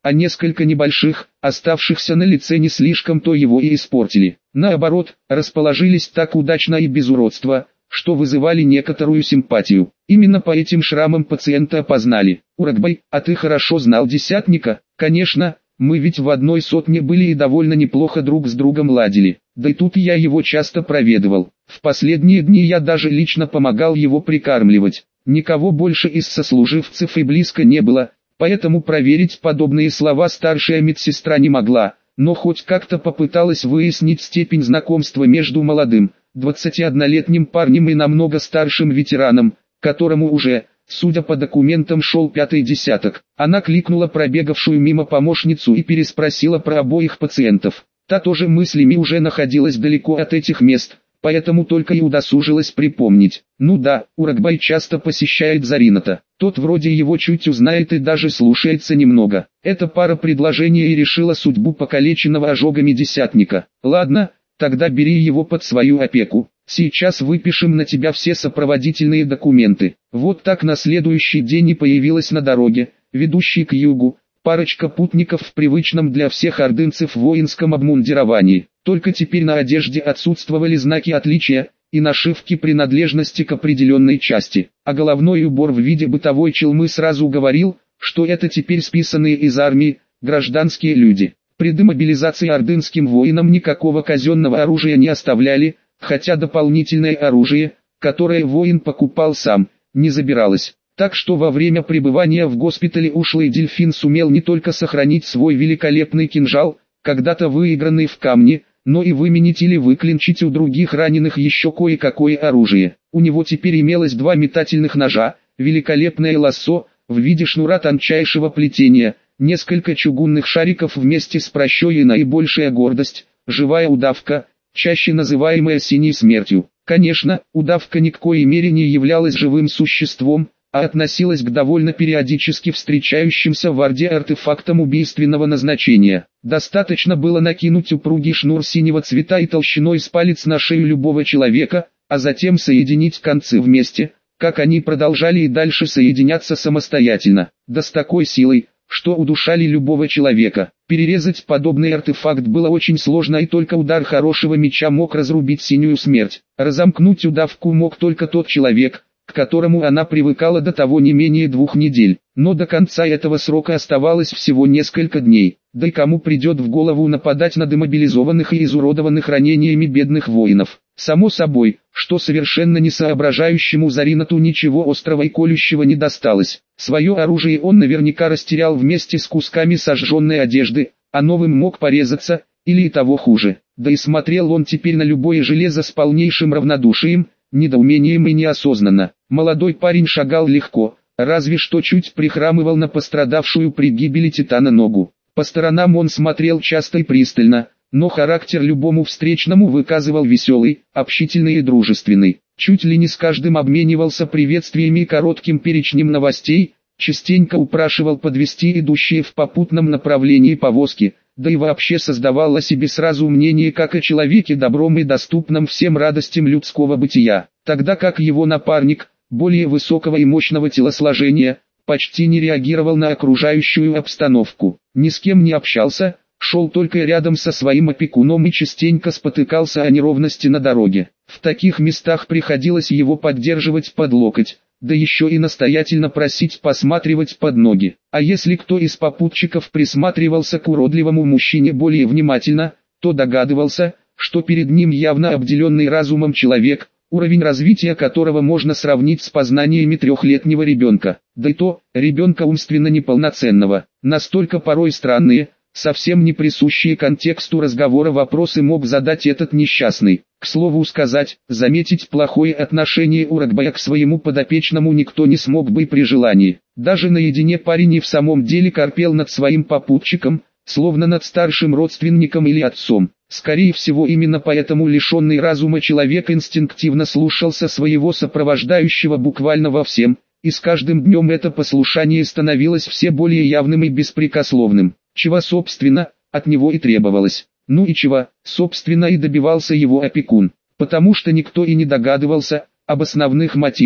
а несколько небольших, оставшихся на лице не слишком-то его и испортили. Наоборот, расположились так удачно и без уродства, что вызывали некоторую симпатию. Именно по этим шрамам пациента опознали. «Урагбай, а ты хорошо знал Десятника?» «Конечно, мы ведь в одной сотне были и довольно неплохо друг с другом ладили. Да и тут я его часто проведывал. В последние дни я даже лично помогал его прикармливать. Никого больше из сослуживцев и близко не было, поэтому проверить подобные слова старшая медсестра не могла, но хоть как-то попыталась выяснить степень знакомства между молодым, двадцатиоднолетним парнем и намного старшим ветераном, которому уже, судя по документам, шел пятый десяток. Она кликнула пробегавшую мимо помощницу и переспросила про обоих пациентов. Та тоже мыслями уже находилась далеко от этих мест, поэтому только и удосужилась припомнить. Ну да, Урагбай часто посещает Зарината. Тот вроде его чуть узнает и даже слушается немного. Эта пара предложений и решила судьбу покалеченного ожогами Десятника. Ладно, тогда бери его под свою опеку. Сейчас выпишем на тебя все сопроводительные документы. Вот так на следующий день и появилась на дороге, ведущей к югу, парочка путников в привычном для всех ордынцев воинском обмундировании. Только теперь на одежде отсутствовали знаки отличия и нашивки принадлежности к определенной части, а головной убор в виде бытовой челмы сразу говорил, что это теперь списанные из армии, гражданские люди. При демобилизации ордынским воинам никакого казенного оружия не оставляли, хотя дополнительное оружие, которое воин покупал сам, не забиралось. Так что во время пребывания в госпитале ушлый дельфин сумел не только сохранить свой великолепный кинжал, когда-то выигранный в камне, но и выменить или выклинчить у других раненых еще кое-какое оружие. У него теперь имелось два метательных ножа, великолепное лассо, в виде шнура тончайшего плетения, несколько чугунных шариков вместе с пращой и наибольшая гордость, живая удавка, чаще называемая синей смертью. Конечно, удавка ни в коей мере не являлась живым существом, а относилась к довольно периодически встречающимся в Орде артефактам убийственного назначения. Достаточно было накинуть упругий шнур синего цвета и толщиной с палец на шею любого человека, а затем соединить концы вместе, как они продолжали и дальше соединяться самостоятельно, да с такой силой, что удушали любого человека. Перерезать подобный артефакт было очень сложно, и только удар хорошего меча мог разрубить синюю смерть. Разомкнуть удавку мог только тот человек, к которому она привыкала до того не менее двух недель. Но до конца этого срока оставалось всего несколько дней. Да и кому придет в голову нападать на демобилизованных и изуродованных ранениями бедных воинов? Само собой, что совершенно несоображающему Заринату ничего острого и колющего не досталось. Свое оружие он наверняка растерял вместе с кусками сожженной одежды, а новым мог порезаться, или и того хуже. Да и смотрел он теперь на любое железо с полнейшим равнодушием, недоумением и неосознанно. Молодой парень шагал легко, разве что чуть прихрамывал на пострадавшую при гибели Титана ногу. По сторонам он смотрел часто и пристально, но характер любому встречному выказывал веселый, общительный и дружественный. Чуть ли не с каждым обменивался приветствиями и коротким перечнем новостей, частенько упрашивал подвести идущие в попутном направлении повозки, да и вообще создавал о себе сразу мнение как о человеке добром и доступном всем радостям людского бытия, тогда как его напарник, более высокого и мощного телосложения, почти не реагировал на окружающую обстановку, ни с кем не общался, шел только рядом со своим опекуном и частенько спотыкался о неровности на дороге. В таких местах приходилось его поддерживать под локоть, да еще и настоятельно просить посматривать под ноги. А если кто из попутчиков присматривался к уродливому мужчине более внимательно, то догадывался, что перед ним явно обделенный разумом человек, уровень развития которого можно сравнить с познаниями трехлетнего ребенка, да и то, ребенка умственно неполноценного. Настолько порой странные, совсем не присущие контексту разговора вопросы мог задать этот несчастный. К слову сказать, заметить плохое отношение Урагбая к своему подопечному никто не смог бы при желании. Даже наедине парень и в самом деле корпел над своим попутчиком, словно над старшим родственником или отцом. Скорее всего, именно поэтому лишенный разума человек инстинктивно слушался своего сопровождающего буквально во всем, и с каждым днем это послушание становилось все более явным и беспрекословным. Чего, собственно, от него и требовалось. Ну и чего, собственно, и добивался его опекун. Потому что никто и не догадывался об основных мотивах,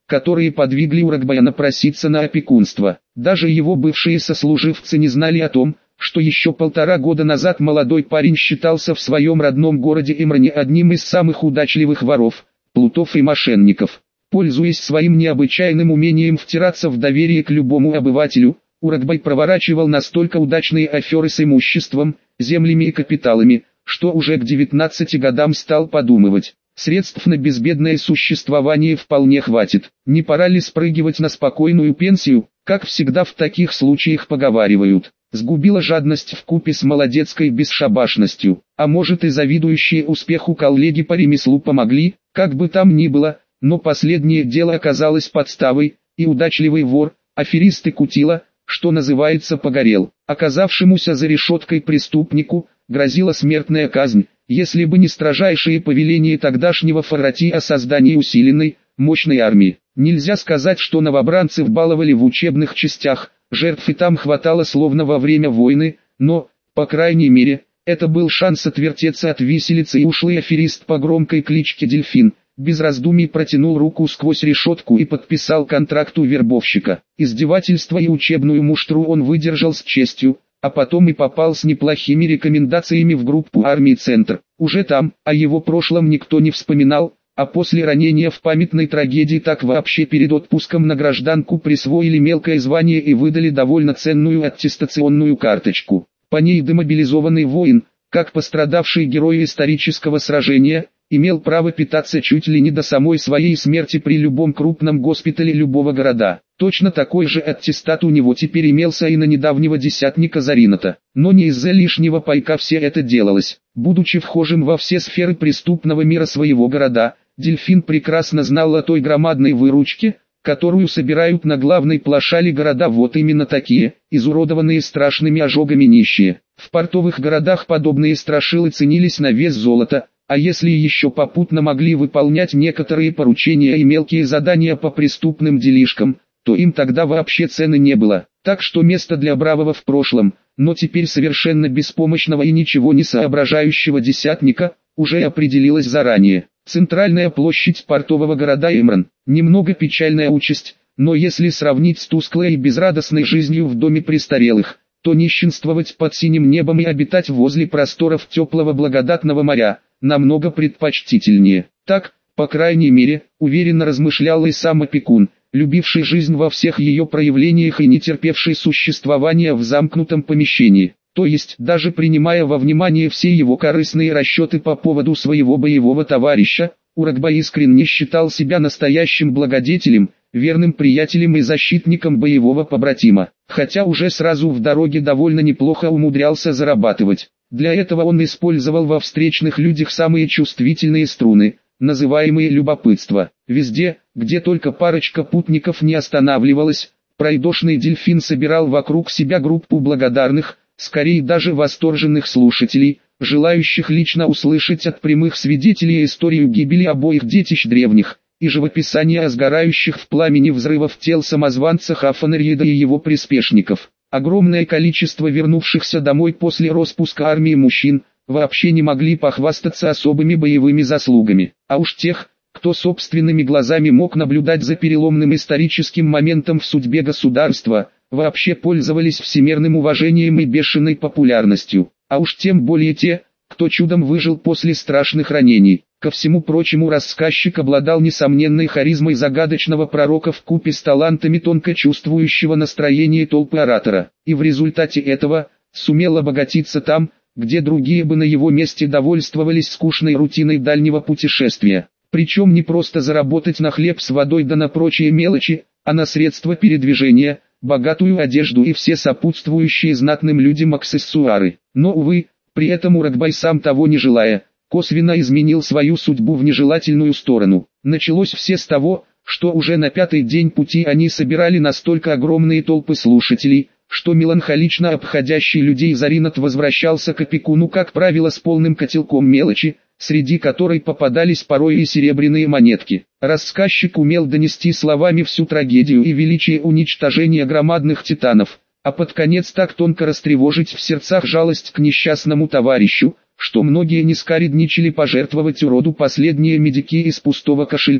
которые подвигли Урагбая напроситься на опекунство. Даже его бывшие сослуживцы не знали о том, что еще полтора года назад молодой парень считался в своем родном городе Имране одним из самых удачливых воров, плутов и мошенников. Пользуясь своим необычайным умением втираться в доверие к любому обывателю, Урагбай проворачивал настолько удачные аферы с имуществом, землями и капиталами, что уже к девятнадцати годам стал подумывать: средств на безбедное существование вполне хватит. Не пора ли спрыгивать на спокойную пенсию, как всегда в таких случаях поговаривают. Сгубила жадность вкупе с молодецкой бесшабашностью, а может и завидующие успеху коллеги по ремеслу помогли, как бы там ни было, но последнее дело оказалось подставой, и удачливый вор, аферист и кутила, что называется, погорел. Оказавшемуся за решеткой преступнику грозила смертная казнь, если бы не строжайшие повеления тогдашнего Фарати о создании усиленной, мощной армии. Нельзя сказать, что новобранцев баловали в учебных частях, жертв и там хватало словно во время войны, но, по крайней мере, это был шанс отвертеться от виселицы, и ушлый аферист по громкой кличке Дельфин без раздумий протянул руку сквозь решетку и подписал контракт у вербовщика. Издевательство и учебную муштру он выдержал с честью, а потом и попал с неплохими рекомендациями в группу армии «Центр». Уже там о его прошлом никто не вспоминал, а после ранения в памятной трагедии так вообще перед отпуском на гражданку присвоили мелкое звание и выдали довольно ценную аттестационную карточку. По ней демобилизованный воин, как пострадавший герой исторического сражения, имел право питаться чуть ли не до самой своей смерти при любом крупном госпитале любого города. Точно такой же аттестат у него теперь имелся и на недавнего десятника Зарината. Но не из-за лишнего пайка все это делалось. Будучи вхожим во все сферы преступного мира своего города, Дельфин прекрасно знал о той громадной выручке, которую собирают на главной площади города вот именно такие, изуродованные страшными ожогами нищие. В портовых городах подобные страшилы ценились на вес золота, а если еще попутно могли выполнять некоторые поручения и мелкие задания по преступным делишкам, то им тогда вообще цены не было. Так что место для бравого в прошлом, но теперь совершенно беспомощного и ничего не соображающего десятника, уже определилось заранее. Центральная площадь портового города Имран. Немного печальная участь, но если сравнить с тусклой и безрадостной жизнью в доме престарелых, то нищенствовать под синим небом и обитать возле просторов теплого благодатного моря намного предпочтительнее. Так, по крайней мере, уверенно размышлял и сам опекун, любивший жизнь во всех ее проявлениях и не терпевший существования в замкнутом помещении. То есть, даже принимая во внимание все его корыстные расчеты по поводу своего боевого товарища, Урагбай искренне считал себя настоящим благодетелем, верным приятелем и защитником боевого побратима. Хотя уже сразу в дороге довольно неплохо умудрялся зарабатывать. Для этого он использовал во встречных людях самые чувствительные струны, называемые любопытство. Везде, где только парочка путников не останавливалась, пройдошный Дельфин собирал вокруг себя группу благодарных, скорее даже восторженных слушателей, желающих лично услышать от прямых свидетелей историю гибели обоих детищ древних, и живописание о сгорающих в пламени взрывов тел самозванца Хафанерьеда и его приспешников. Огромное количество вернувшихся домой после распуска армии мужчин вообще не могли похвастаться особыми боевыми заслугами, а уж тех, кто собственными глазами мог наблюдать за переломным историческим моментом в судьбе государства, вообще пользовались всемирным уважением и бешеной популярностью, а уж тем более те, кто чудом выжил после страшных ранений. Ко всему прочему, рассказчик обладал несомненной харизмой загадочного пророка вкупе с талантами тонко чувствующего настроение толпы оратора, и в результате этого сумел обогатиться там, где другие бы на его месте довольствовались скучной рутиной дальнего путешествия. Причем не просто заработать на хлеб с водой да на прочие мелочи, а на средства передвижения, богатую одежду и все сопутствующие знатным людям аксессуары. Но, увы, при этом Урагбай, сам того не желая, косвенно изменил свою судьбу в нежелательную сторону. Началось все с того, что уже на пятый день пути они собирали настолько огромные толпы слушателей, что меланхолично обходящий людей Заринат возвращался к опекуну, как правило, с полным котелком мелочи, среди которой попадались порой и серебряные монетки. Рассказчик умел донести словами всю трагедию и величие уничтожения громадных титанов, а под конец так тонко растревожить в сердцах жалость к несчастному товарищу, что многие не скаредничали пожертвовать уроду последние медики из пустого кошелька.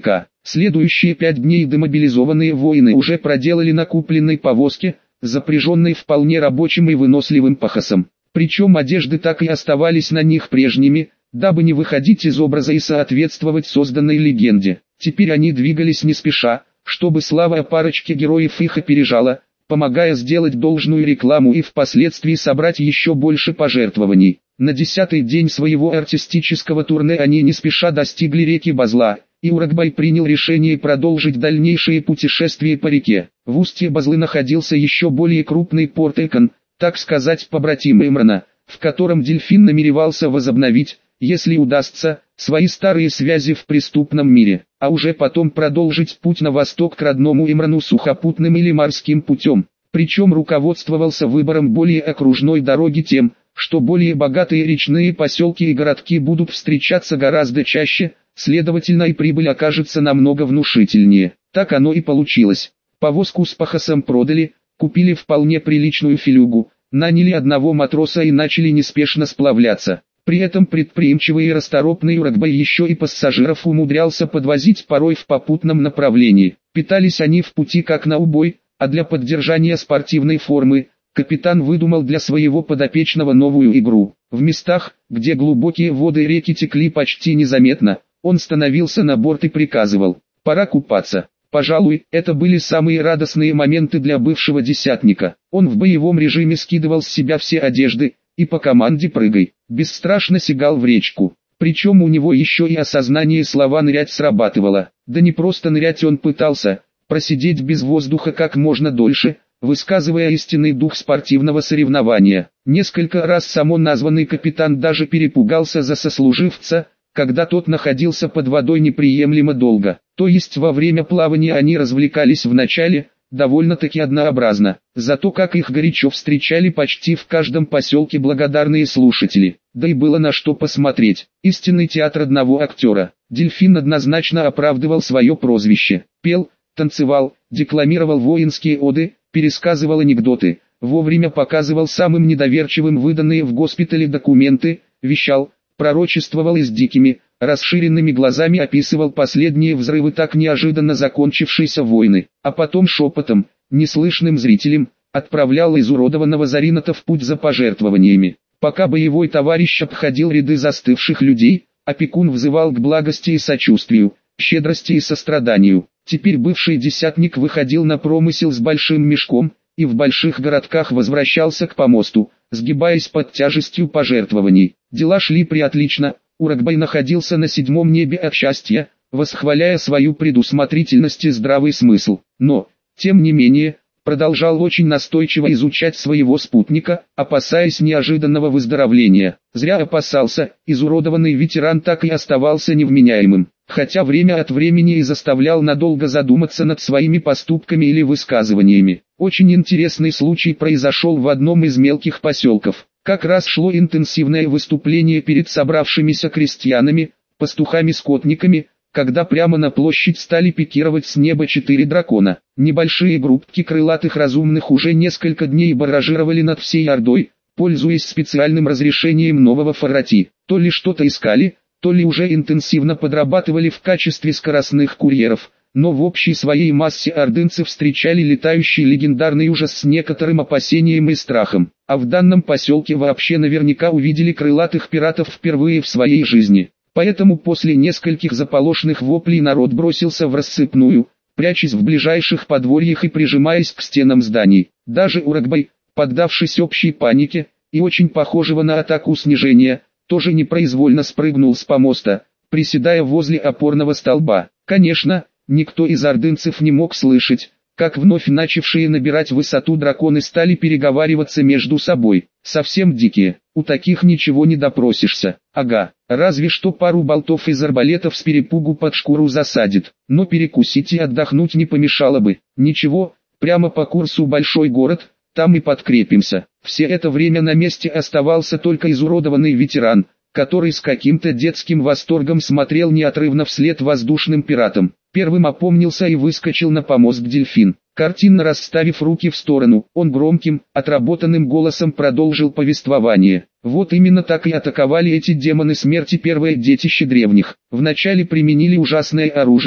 Следующие пять дней демобилизованные воины уже проделали на купленной повозке, запряженной вполне рабочим и выносливым пахосом. Причем одежды так и оставались на них прежними, дабы не выходить из образа и соответствовать созданной легенде. Теперь они двигались не спеша, чтобы слава о парочке героев их опережала, помогая сделать должную рекламу и впоследствии собрать еще больше пожертвований. На десятый день своего артистического турне они не спеша достигли реки Базла, и Урагбай принял решение продолжить дальнейшее путешествие по реке. В устье Базлы находился еще более крупный порт Экон, так сказать побратим Имрана, в котором Дельфин намеревался возобновить, если удастся, свои старые связи в преступном мире, а уже потом продолжить путь на восток к родному Имрану сухопутным или морским путем. Причем руководствовался выбором более окружной дороги тем, что более богатые речные поселки и городки будут встречаться гораздо чаще, следовательно и прибыль окажется намного внушительнее. Так оно и получилось. Повозку с пахосом продали, купили вполне приличную филюгу, наняли одного матроса и начали неспешно сплавляться. При этом предприимчивый и расторопный Урагбай еще и пассажиров умудрялся подвозить порой в попутном направлении. Питались они в пути как на убой, а для поддержания спортивной формы, капитан выдумал для своего подопечного новую игру. В местах, где глубокие воды реки текли почти незаметно, он становился на борт и приказывал: «Пора купаться». Пожалуй, это были самые радостные моменты для бывшего десятника. Он в боевом режиме скидывал с себя все одежды, и по команде «прыгай» бесстрашно сигал в речку. Причем у него еще и осознание слова «нырять» срабатывало. Да не просто нырять он пытался, просидеть без воздуха как можно дольше, высказывая истинный дух спортивного соревнования. Несколько раз само названный капитан даже перепугался за сослуживца, когда тот находился под водой неприемлемо долго. То есть во время плавания они развлекались вначале, довольно-таки однообразно, зато как их горячо встречали почти в каждом поселке благодарные слушатели. Да и было на что посмотреть. Истинный театр одного актера. Дельфин однозначно оправдывал свое прозвище. Пел, танцевал, декламировал воинские оды, пересказывал анекдоты, вовремя показывал самым недоверчивым выданные в госпитале документы, вещал, пророчествовал и с дикими, расширенными глазами описывал последние взрывы так неожиданно закончившейся войны, а потом шепотом, неслышным зрителям, отправлял изуродованного Зарината в путь за пожертвованиями. Пока боевой товарищ обходил ряды застывших людей, опекун взывал к благости и сочувствию, щедрости и состраданию. Теперь бывший десятник выходил на промысел с большим мешком, и в больших городках возвращался к помосту, сгибаясь под тяжестью пожертвований. Дела шли приотлично, Урагбай находился на седьмом небе от счастья, восхваляя свою предусмотрительность и здравый смысл. Но, тем не менее, продолжал очень настойчиво изучать своего спутника, опасаясь неожиданного выздоровления. Зря опасался, изуродованный ветеран так и оставался невменяемым, хотя время от времени и заставлял надолго задуматься над своими поступками или высказываниями. Очень интересный случай произошел в одном из мелких поселков. Как раз шло интенсивное выступление перед собравшимися крестьянами, пастухами-скотниками, когда прямо на площадь стали пикировать с неба четыре дракона. Небольшие группки крылатых разумных уже несколько дней баражировали над всей Ордой, пользуясь специальным разрешением нового Фаррати. То ли что-то искали, то ли уже интенсивно подрабатывали в качестве скоростных курьеров, но в общей своей массе ордынцы встречали летающий легендарный ужас с некоторым опасением и страхом. А в данном поселке вообще наверняка увидели крылатых пиратов впервые в своей жизни. Поэтому после нескольких заполошных воплей народ бросился в рассыпную, прячась в ближайших подворьях и прижимаясь к стенам зданий. Даже Урагбай, поддавшись общей панике, и очень похожего на атаку снижения, тоже непроизвольно спрыгнул с помоста, приседая возле опорного столба. Конечно, никто из ордынцев не мог слышать, как вновь начавшие набирать высоту драконы стали переговариваться между собой. Совсем дикие, у таких ничего не допросишься. Ага, разве что пару болтов из арбалетов с перепугу под шкуру засадит. Но перекусить и отдохнуть не помешало бы. Ничего, прямо по курсу большой город, там и подкрепимся. Все это время на месте оставался только изуродованный ветеран, который с каким-то детским восторгом смотрел неотрывно вслед воздушным пиратам. Первым опомнился и выскочил на помост Дельфин. Картинно расставив руки в сторону, он громким, отработанным голосом продолжил повествование. Вот именно так и атаковали эти демоны смерти первое детище древних. Вначале применили ужасное оружие,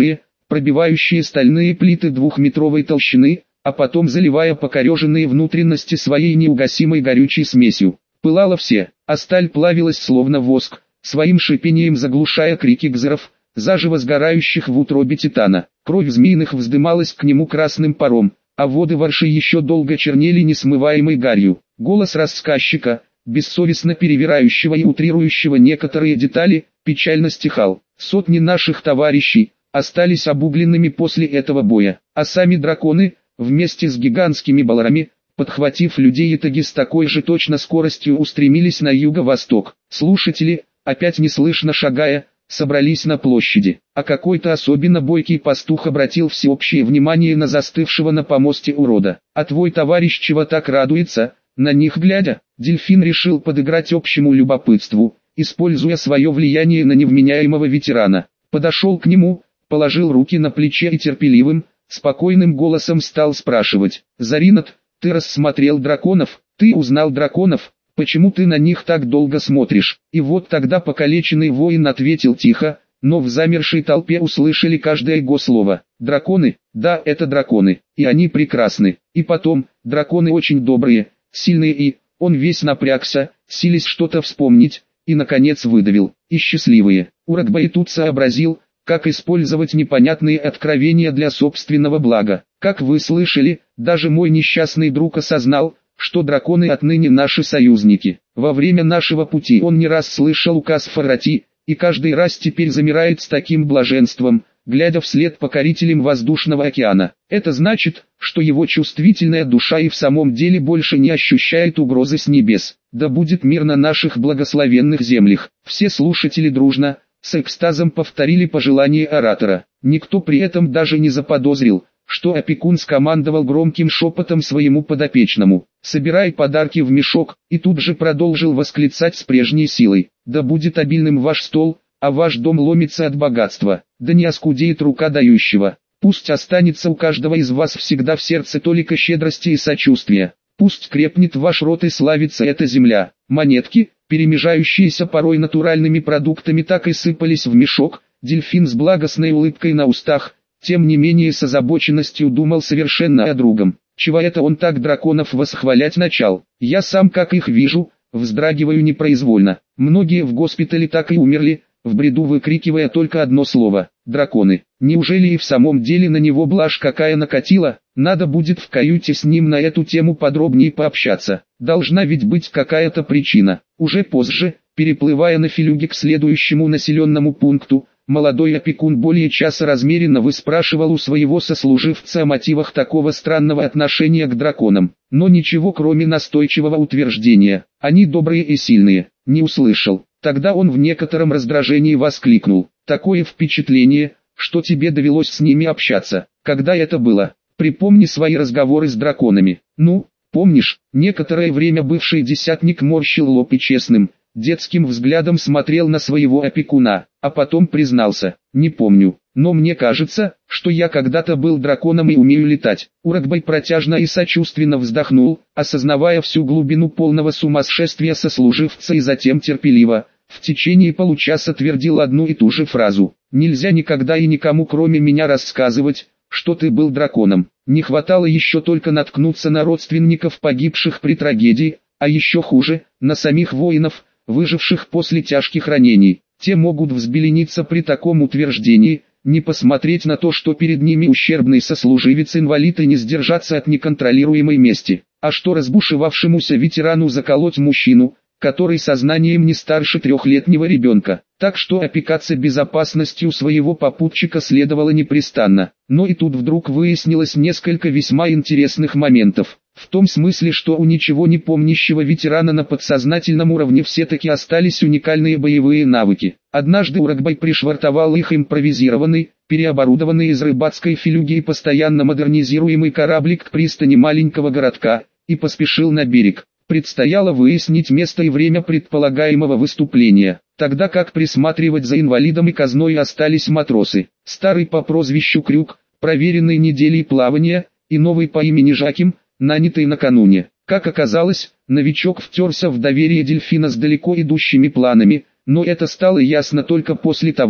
пробивающие стальные плиты двухметровой толщины, а потом заливая покореженные внутренности своей неугасимой горючей смесью. Пылало все, а сталь плавилась словно воск, своим шипением заглушая крики гзеров, заживо сгорающих в утробе титана. Кровь змеиных вздымалась к нему красным паром, а воды ворши еще долго чернели несмываемой гарью. Голос рассказчика, бессовестно перевирающего и утрирующего некоторые детали, печально стихал. Сотни наших товарищей остались обугленными после этого боя, а сами драконы, вместе с гигантскими баларами, подхватив людей итоги с такой же точно скоростью устремились на юго-восток. Слушатели, опять неслышно шагая, собрались на площади, а какой-то особенно бойкий пастух обратил всеобщее внимание на застывшего на помосте урода. «А твой товарищ чего так радуется?» На них глядя, дельфин решил подыграть общему любопытству, используя свое влияние на невменяемого ветерана. Подошел к нему, положил руки на плече и терпеливым, спокойным голосом стал спрашивать: «Заринат, ты рассмотрел драконов, ты узнал драконов, почему ты на них так долго смотришь?» И вот тогда покалеченный воин ответил тихо, но в замершей толпе услышали каждое его слово: «Драконы, да, это драконы, и они прекрасны, и потом, драконы очень добрые, сильные». И он весь напрягся, силясь что-то вспомнить, и наконец выдавил: «И счастливые». Урагбай тут сообразил, как использовать непонятные откровения для собственного блага. Как вы слышали, даже мой несчастный друг осознал, что драконы отныне наши союзники. Во время нашего пути он не раз слышал указ Фарати, и каждый раз теперь замирает с таким блаженством, глядя вслед покорителям воздушного океана. Это значит, что его чувствительная душа и в самом деле больше не ощущает угрозы с небес. Да будет мир на наших благословенных землях. Все слушатели дружно, с экстазом повторили пожелание оратора. Никто при этом даже не заподозрил, что опекун скомандовал громким шепотом своему подопечному: «Собирай подарки в мешок», и тут же продолжил восклицать с прежней силой: «Да будет обильным ваш стол, а ваш дом ломится от богатства, да не оскудеет рука дающего. Пусть останется у каждого из вас всегда в сердце толика щедрости и сочувствия. Пусть крепнет ваш род и славится эта земля». Монетки, перемежающиеся порой натуральными продуктами, так и сыпались в мешок. Дельфин с благостной улыбкой на устах, тем не менее с озабоченностью думал совершенно о другом. Чего это он так драконов восхвалять начал? Я сам, как их вижу, вздрагиваю непроизвольно. Многие в госпитале так и умерли, в бреду выкрикивая только одно слово: «Драконы». Неужели и в самом деле на него блажь какая накатила? Надо будет в каюте с ним на эту тему подробнее пообщаться. Должна ведь быть какая-то причина. Уже позже, переплывая на филюге к следующему населенному пункту, молодой опекун более часа размеренно выспрашивал у своего сослуживца о мотивах такого странного отношения к драконам. Но ничего кроме настойчивого утверждения «они добрые и сильные» не услышал. Тогда он в некотором раздражении воскликнул: «Такое впечатление, что тебе довелось с ними общаться. Когда это было? Припомни свои разговоры с драконами». «Ну, помнишь?» Некоторое время бывший десятник морщил лоб и честным, детским взглядом смотрел на своего опекуна, а потом признался: «Не помню, но мне кажется, что я когда-то был драконом и умею летать». Урагбай протяжно и сочувственно вздохнул, осознавая всю глубину полного сумасшествия сослуживца, и затем терпеливо, в течение получаса твердил одну и ту же фразу: «Нельзя никогда и никому кроме меня рассказывать, что ты был драконом». Не хватало еще только наткнуться на родственников погибших при трагедии, а еще хуже, на самих воинов, выживших после тяжких ранений. Те могут взбелениться при таком утверждении, не посмотреть на то, что перед ними ущербный сослуживец-инвалид, и не сдержаться от неконтролируемой мести. А что разбушевавшемуся ветерану заколоть мужчину, который сознанием не старше трехлетнего ребенка? Так что опекаться безопасностью своего попутчика следовало непрестанно. Но и тут вдруг выяснилось несколько весьма интересных моментов. В том смысле, что у ничего не помнящего ветерана на подсознательном уровне все-таки остались уникальные боевые навыки. Однажды Урагбай пришвартовал их импровизированный, переоборудованный из рыбацкой филюги и постоянно модернизируемый кораблик к пристани маленького городка, и поспешил на берег. Предстояло выяснить место и время предполагаемого выступления, тогда как присматривать за инвалидом и казной остались матросы. Старый по прозвищу Крюк, проверенный неделей плавания, и новый по имени Жаким, нанятый накануне. Как оказалось, новичок втерся в доверие дельфина с далеко идущими планами, но это стало ясно только после того,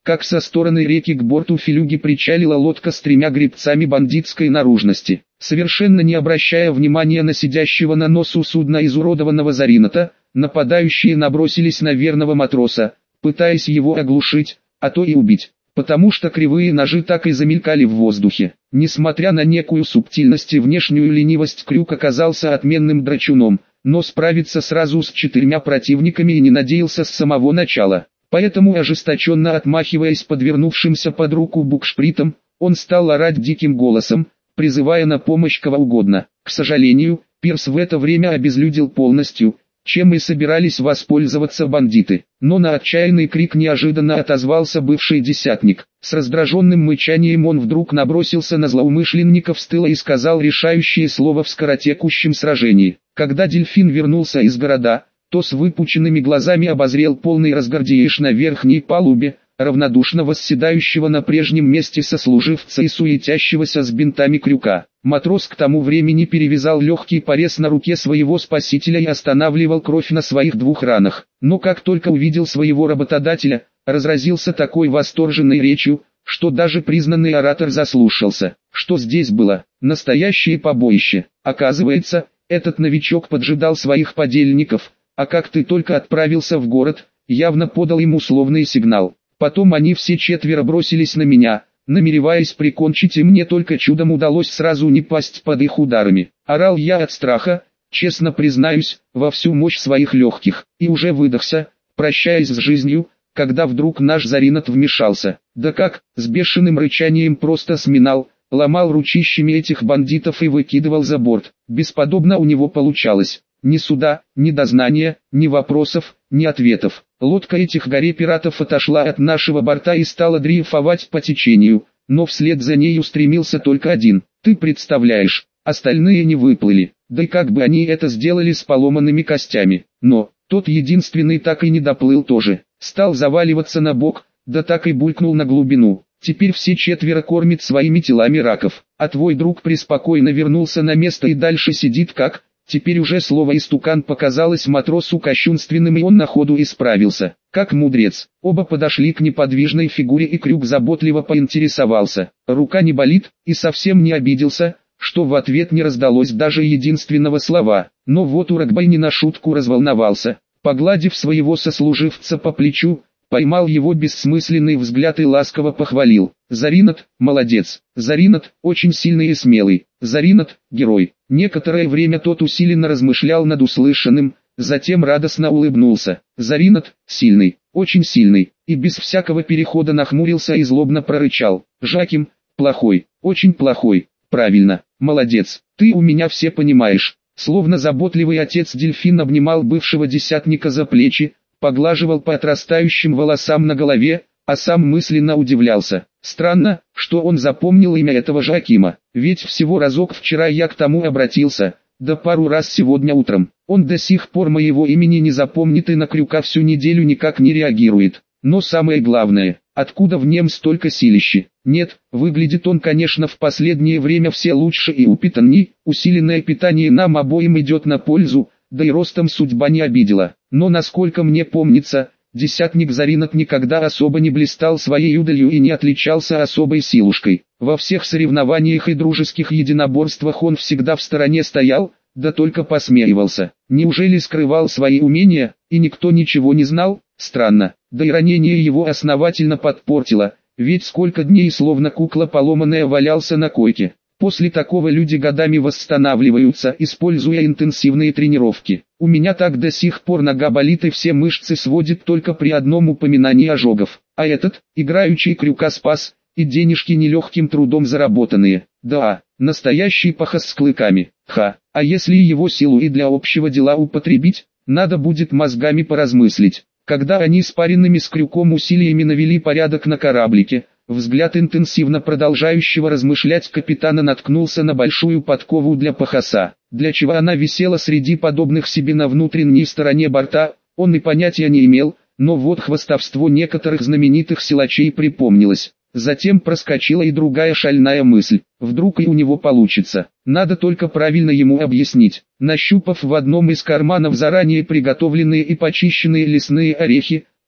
как со стороны реки к борту филюги причалила лодка с тремя гребцами бандитской наружности. Совершенно не обращая внимания на сидящего на носу судна изуродованного Зарината, нападающие набросились на верного матроса, пытаясь его оглушить, а то и убить, потому что кривые ножи так и замелькали в воздухе. Несмотря на некую субтильность и внешнюю ленивость, Крюк оказался отменным драчуном, но справиться сразу с четырьмя противниками и не надеялся с самого начала. Поэтому, ожесточенно отмахиваясь подвернувшимся под руку букшпритом, он стал орать диким голосом, призывая на помощь кого угодно. К сожалению, пирс в это время обезлюдил полностью, чем и собирались воспользоваться бандиты. Но на отчаянный крик неожиданно отозвался бывший десятник. С раздраженным мычанием он вдруг набросился на злоумышленников с тыла и сказал решающее слово в скоротекущем сражении. Когда дельфин вернулся из города, то с выпученными глазами обозрел полный разгардееш на верхней палубе, равнодушно восседающего на прежнем месте сослуживца и суетящегося с бинтами Крюка. Матрос к тому времени перевязал легкий порез на руке своего спасителя и останавливал кровь на своих двух ранах. Но как только увидел своего работодателя, разразился такой восторженной речью, что даже признанный оратор заслушался. Что здесь было? Настоящее побоище. Оказывается, этот новичок поджидал своих подельников, а как ты только отправился в город, явно подал им условный сигнал. Потом они все четверо бросились на меня, намереваясь прикончить, и мне только чудом удалось сразу не пасть под их ударами. Орал я от страха, честно признаюсь, во всю мощь своих легких, и уже выдохся, прощаясь с жизнью, когда вдруг наш Заринат вмешался. Да как, с бешеным рычанием просто сминал, ломал ручищами этих бандитов и выкидывал за борт. Бесподобно у него получалось. Ни суда, ни дознания, ни вопросов, ни ответов. Лодка этих горе-пиратов отошла от нашего борта и стала дрейфовать по течению, но вслед за ней устремился только один. Ты представляешь, остальные не выплыли, да и как бы они это сделали с поломанными костями. Но, тот единственный так и не доплыл тоже, стал заваливаться на бок, да так и булькнул на глубину. Теперь все четверо кормят своими телами раков, а твой друг преспокойно вернулся на место и дальше сидит как... Теперь уже слово «истукан» показалось матросу кощунственным, и он на ходу исправился. Как мудрец, оба подошли к неподвижной фигуре, и Крюк заботливо поинтересовался. Рука не болит, и совсем не обиделся, что в ответ не раздалось даже единственного слова. Но вот Уракбай не на шутку разволновался. Погладив своего сослуживца по плечу, поймал его бессмысленный взгляд и ласково похвалил. Заринат, молодец. Заринат, очень сильный и смелый. Заринат, герой. Некоторое время тот усиленно размышлял над услышанным, затем радостно улыбнулся. Заринат, сильный, очень сильный, и без всякого перехода нахмурился и злобно прорычал. Жаким, плохой, очень плохой, правильно, молодец, ты у меня все понимаешь. Словно заботливый отец дельфин обнимал бывшего десятника за плечи, поглаживал по отрастающим волосам на голове, а сам мысленно удивлялся. Странно, что он запомнил имя этого Жакима, ведь всего разок вчера я к тому обратился, да пару раз сегодня утром. Он до сих пор моего имени не запомнит и на Крюка всю неделю никак не реагирует. Но самое главное, откуда в нем столько силищи? Нет, выглядит он, конечно, в последнее время все лучше и упитанней, усиленное питание нам обоим идет на пользу, да и ростом судьба не обидела. Но насколько мне помнится, десятник Заринат никогда особо не блистал своей удалью и не отличался особой силушкой. Во всех соревнованиях и дружеских единоборствах он всегда в стороне стоял, да только посмеивался. Неужели скрывал свои умения, и никто ничего не знал? Странно, да и ранение его основательно подпортило, ведь сколько дней словно кукла поломанная валялся на койке. После такого люди годами восстанавливаются, используя интенсивные тренировки. У меня так до сих пор нога болит и все мышцы сводит только при одном упоминании ожогов. А этот, играючий Крюка спас, и денежки нелегким трудом заработанные. Да, настоящий пахос с клыками. Ха, а если его силу и для общего дела употребить, надо будет мозгами поразмыслить. Когда они с паренными с Крюком усилиями навели порядок на кораблике, взгляд интенсивно продолжающего размышлять капитана наткнулся на большую подкову для пахоса. Для чего она висела среди подобных себе на внутренней стороне борта, он и понятия не имел, но вот хвастовство некоторых знаменитых силачей припомнилось. Затем проскочила и другая шальная мысль. Вдруг и у него получится. Надо только правильно ему объяснить. Нащупав в одном из карманов заранее приготовленные и почищенные лесные орехи,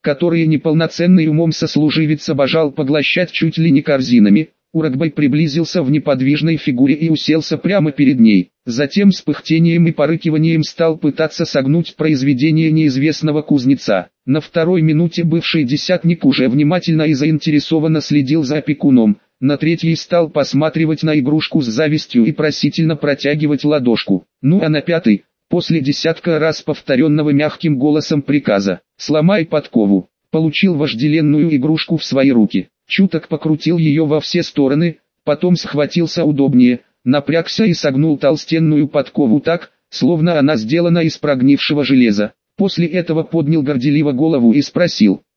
которые неполноценный умом сослуживец обожал поглощать чуть ли не корзинами. Урагбай приблизился в неподвижной фигуре и уселся прямо перед ней. Затем с пыхтением и порыкиванием стал пытаться согнуть произведение неизвестного кузнеца. На второй минуте бывший десятник уже внимательно и заинтересованно следил за опекуном. На третьей стал посматривать на игрушку с завистью и просительно протягивать ладошку. Ну а на пятой, после десятка раз повторенного мягким голосом приказа «сломай подкову», получил вожделенную игрушку в свои руки. Чуток покрутил ее во все стороны, потом схватился удобнее, напрягся и согнул толстенную подкову так, словно она сделана из прогнившего железа. После этого поднял горделиво голову и спросил: